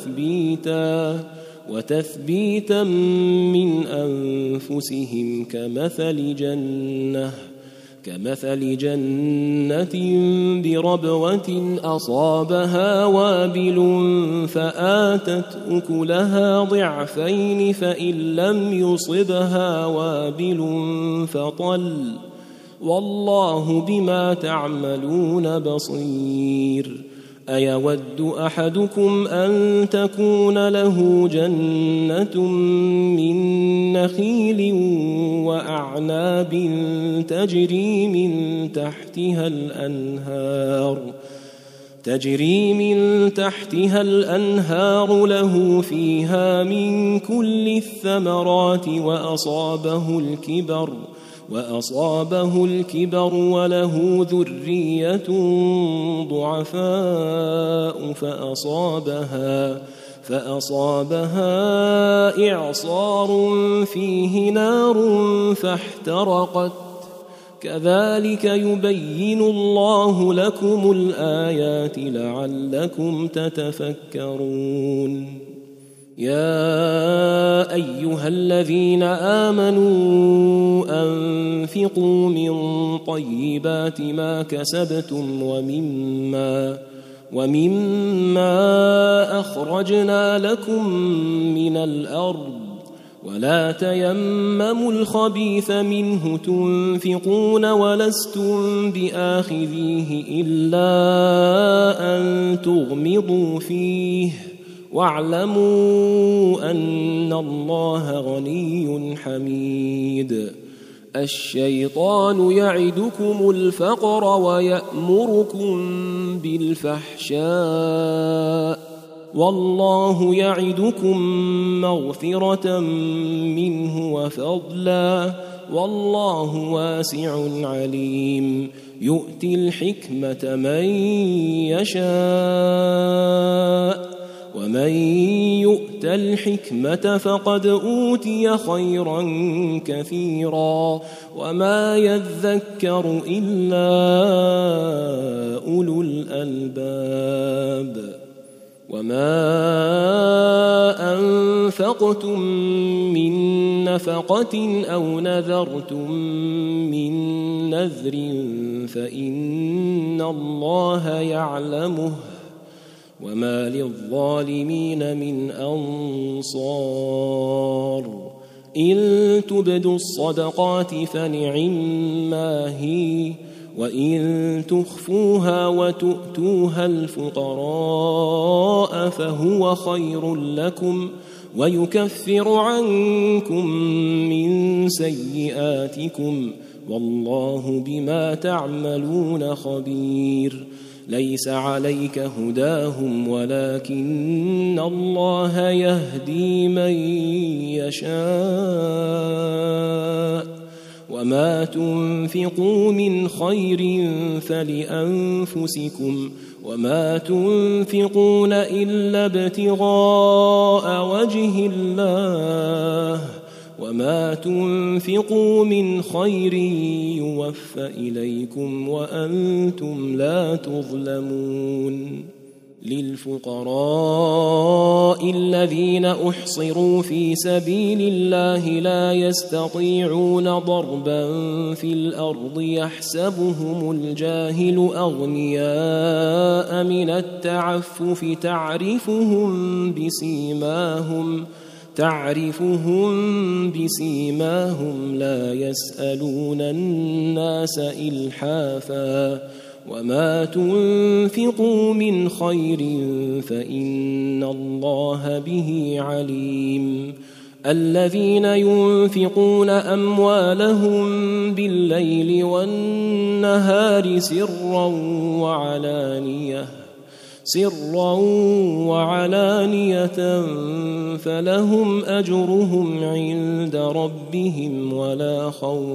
وتثبيتا من أنفسهم كمثل جنة بربوة أصابها وابل فآتت أكلها ضعفين فإن لم يصبها وابل فطل والله بما تعملون بصير. أيود أحدكم أن تكون له جنة من نخيل وأعناب تجري من تحتها الأنهار له فيها من كل الثمرات وأصابه الكبر وله ذرية ضعفاء فأصابها إعصار فيه نار فاحترقت كذلك يبين الله لكم الآيات لعلكم تتفكرون. يا أيها الذين آمنوا أنفقوا من طيبات ما كسبتم ومما أخرجنا لكم من الأرض ولا تيمموا الخبيث منه تنفقون ولستم بآخذيه إلا أن تغمضوا فيه واعلموا أن الله غني حميد. الشيطان يعدكم الفقر ويأمركم بالفحشاء والله يعدكم مغفرة منه وفضلا والله واسع عليم. يؤتي الحكمة من يشاء ومن يؤت الحكمة فقد أوتي خيرا كثيرا وما يذكر إلا أولو الألباب. وما أنفقتم من نفقة أو نذرتم من نذر فإن الله يعلمه وما للظالمين من أنصار. إن تبدوا الصدقات فنعما هي وإن تخفوها وتؤتوها الفقراء فهو خير لكم ويكفر عنكم من سيئاتكم والله بما تعملون خبير. ليس عليك هداهم ولكن الله يهدي من يشاء وما تنفقوا من خير فلأنفسكم وما تنفقون إلا ابتغاء وجه الله وما تنفقوا من خير يوفى إليكم وأنتم لا تظلمون. للفقراء الذين أحصروا في سبيل الله لا يستطيعون ضربا في الأرض يحسبهم الجاهل أغنياء من التعفف تعرفهم بسيماهم لا يسألون الناس إلحافا وما تنفقوا من خير فإن الله به عليم. الذين ينفقون أموالهم بالليل والنهار سرا وعلانية فلهم أجرهم عند ربهم ولا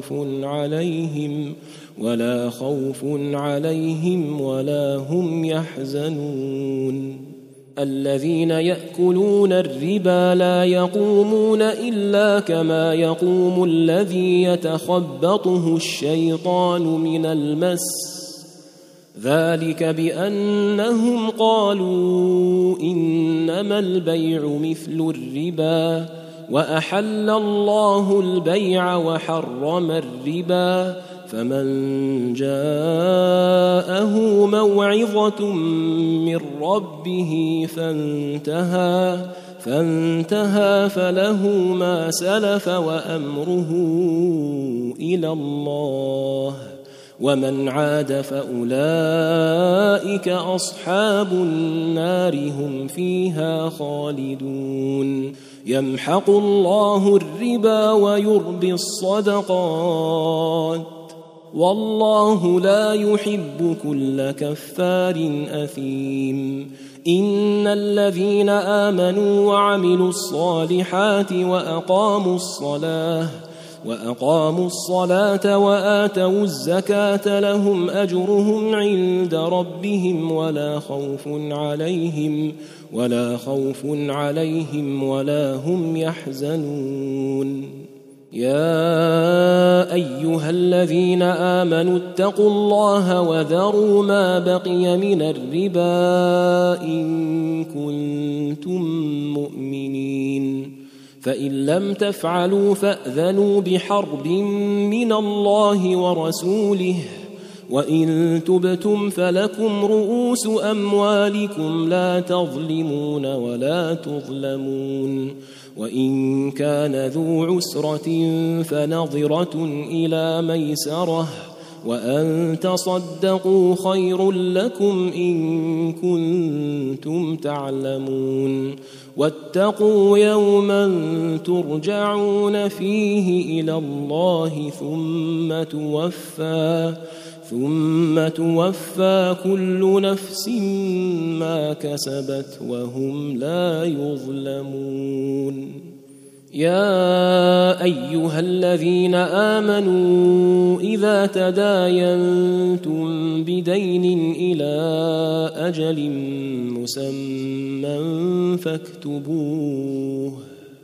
خوف عليهم ولا هم يحزنون. الذين يأكلون الربا لا يقومون إلا كما يقوم الذي يتخبطه الشيطان من المس ذلك بأنهم قالوا إنما البيع مثل الربا وأحل الله البيع وحرم الربا فمن جاءه موعظة من ربه فانتهى فله ما سلف وأمره إلى الله ومن عاد فأولئك أصحاب النار هم فيها خالدون. يمحق الله الربا ويربي الصدقات والله لا يحب كل كفار أثيم. إن الذين آمنوا وعملوا الصالحات وأقاموا الصلاة وآتوا الزكاة لهم أجرهم عند ربهم ولا خوف عليهم ولا هم يحزنون. يا أيها الذين آمنوا اتقوا الله وذروا ما بقي من الربا إن كنتم مؤمنين فإن لم تفعلوا فأذنوا بحرب من الله ورسوله وإن تبتم فلكم رؤوس أموالكم لا تظلمون ولا تظلمون وإن كان ذو عسرة فنظرة إلى ميسرة وأن تصدقوا خير لكم إن كنتم تعلمون واتقوا يوما ترجعون فيه إلى الله ثم توفى كل نفس ما كسبت وهم لا يظلمون يا أيها الذين آمنوا إذا تداينتم بدين إلى أجل مسمى فاكتبوه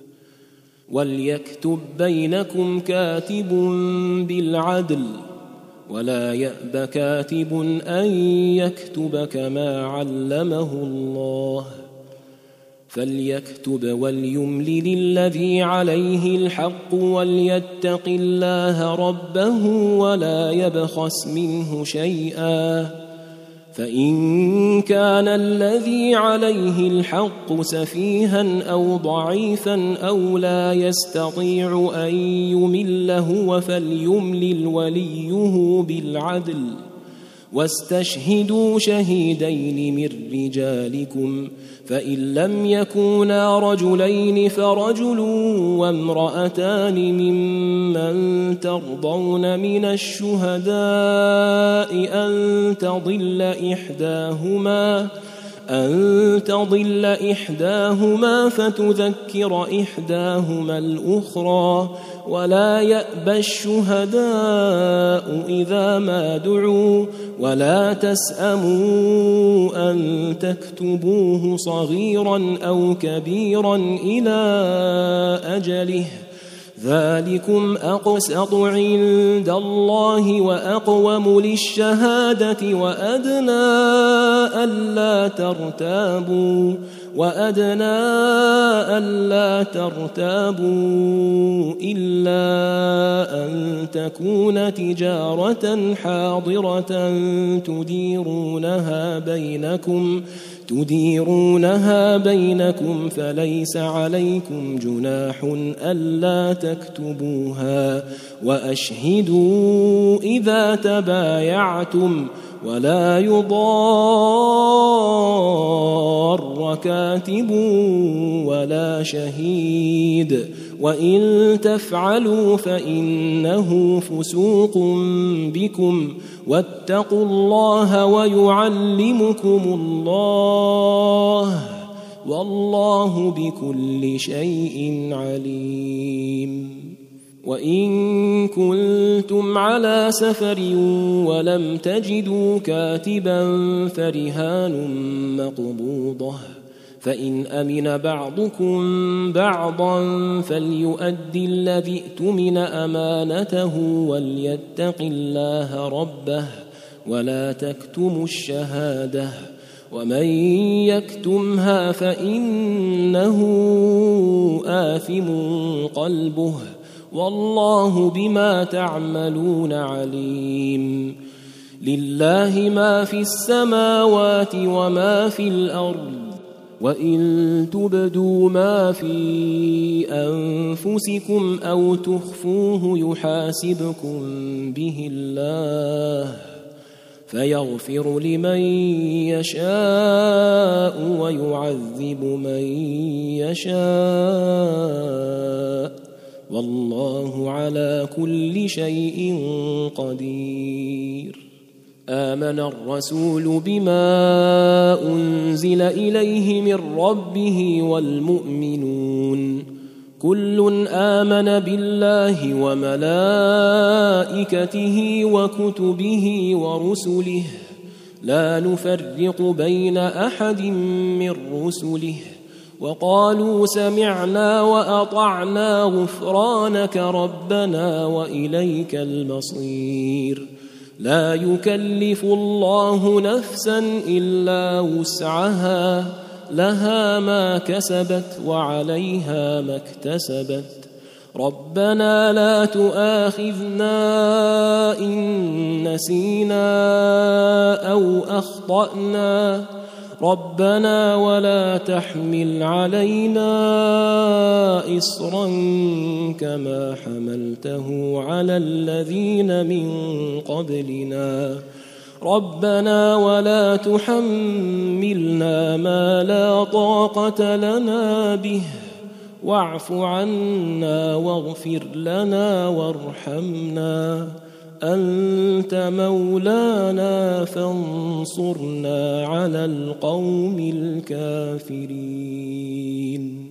وليكتب بينكم كاتب بالعدل ولا يأب كاتب أن يكتب كما علمه الله فليكتب وليملل الذي عليه الحق وليتق الله ربه ولا يبخس منه شيئا فإن كان الذي عليه الحق سفيها أو ضعيفا أو لا يستطيع أن يمله فليملل وليه بالعدل واستشهدوا شهيدين من رجالكم فإن لم يكونا رجلين فرجل وامرأتان ممن ترضون من الشهداء أن تضل إحداهما فتذكر إحداهما الأخرى ولا يأبى الشهداء إذا ما دعوا ولا تسأموا أن تكتبوه صغيرا أو كبيرا إلى أجله ذلكم أقسط عند الله وأقوم للشهادة وأدنى ألا ترتابوا إلا أن تكون تجارة حاضرة تديرونها بينكم فليس عليكم جناح ألا تكتبوها وأشهدوا إذا تبايعتم ولا يضار كاتب ولا شهيد وإن تفعلوا فإنه فسوق بكم واتقوا الله ويعلمكم الله والله بكل شيء عليم وإن كنتم على سفر ولم تجدوا كاتبا فرهان مقبوضة فإن أمن بعضكم بعضا فليؤدي الذي اؤتمن أمانته وليتق الله ربه ولا تكتموا الشهادة ومن يكتمها فإنه آثم قلبه والله بما تعملون عليم لله ما في السماوات وما في الأرض وإن تبدوا ما في أنفسكم أو تخفوه يحاسبكم به الله فيغفر لمن يشاء ويعذب من يشاء والله على كل شيء قدير آمن الرسول بما أنزل إليه من ربه والمؤمنون كل آمن بالله وملائكته وكتبه ورسله لا نفرق بين أحد من رسله وقالوا سمعنا وأطعنا غفرانك ربنا وإليك المصير لا يكلف الله نفسا إلا وسعها لها ما كسبت وعليها ما اكتسبت ربنا لا تؤاخذنا إن نسينا أو أخطأنا ربنا ولا تحمل علينا إصرا كما حملته على الذين من قبلنا ربنا ولا تحملنا ما لا طاقة لنا به واعف عنا واغفر لنا وارحمنا أنت مولانا فانصرنا على القوم الكافرين.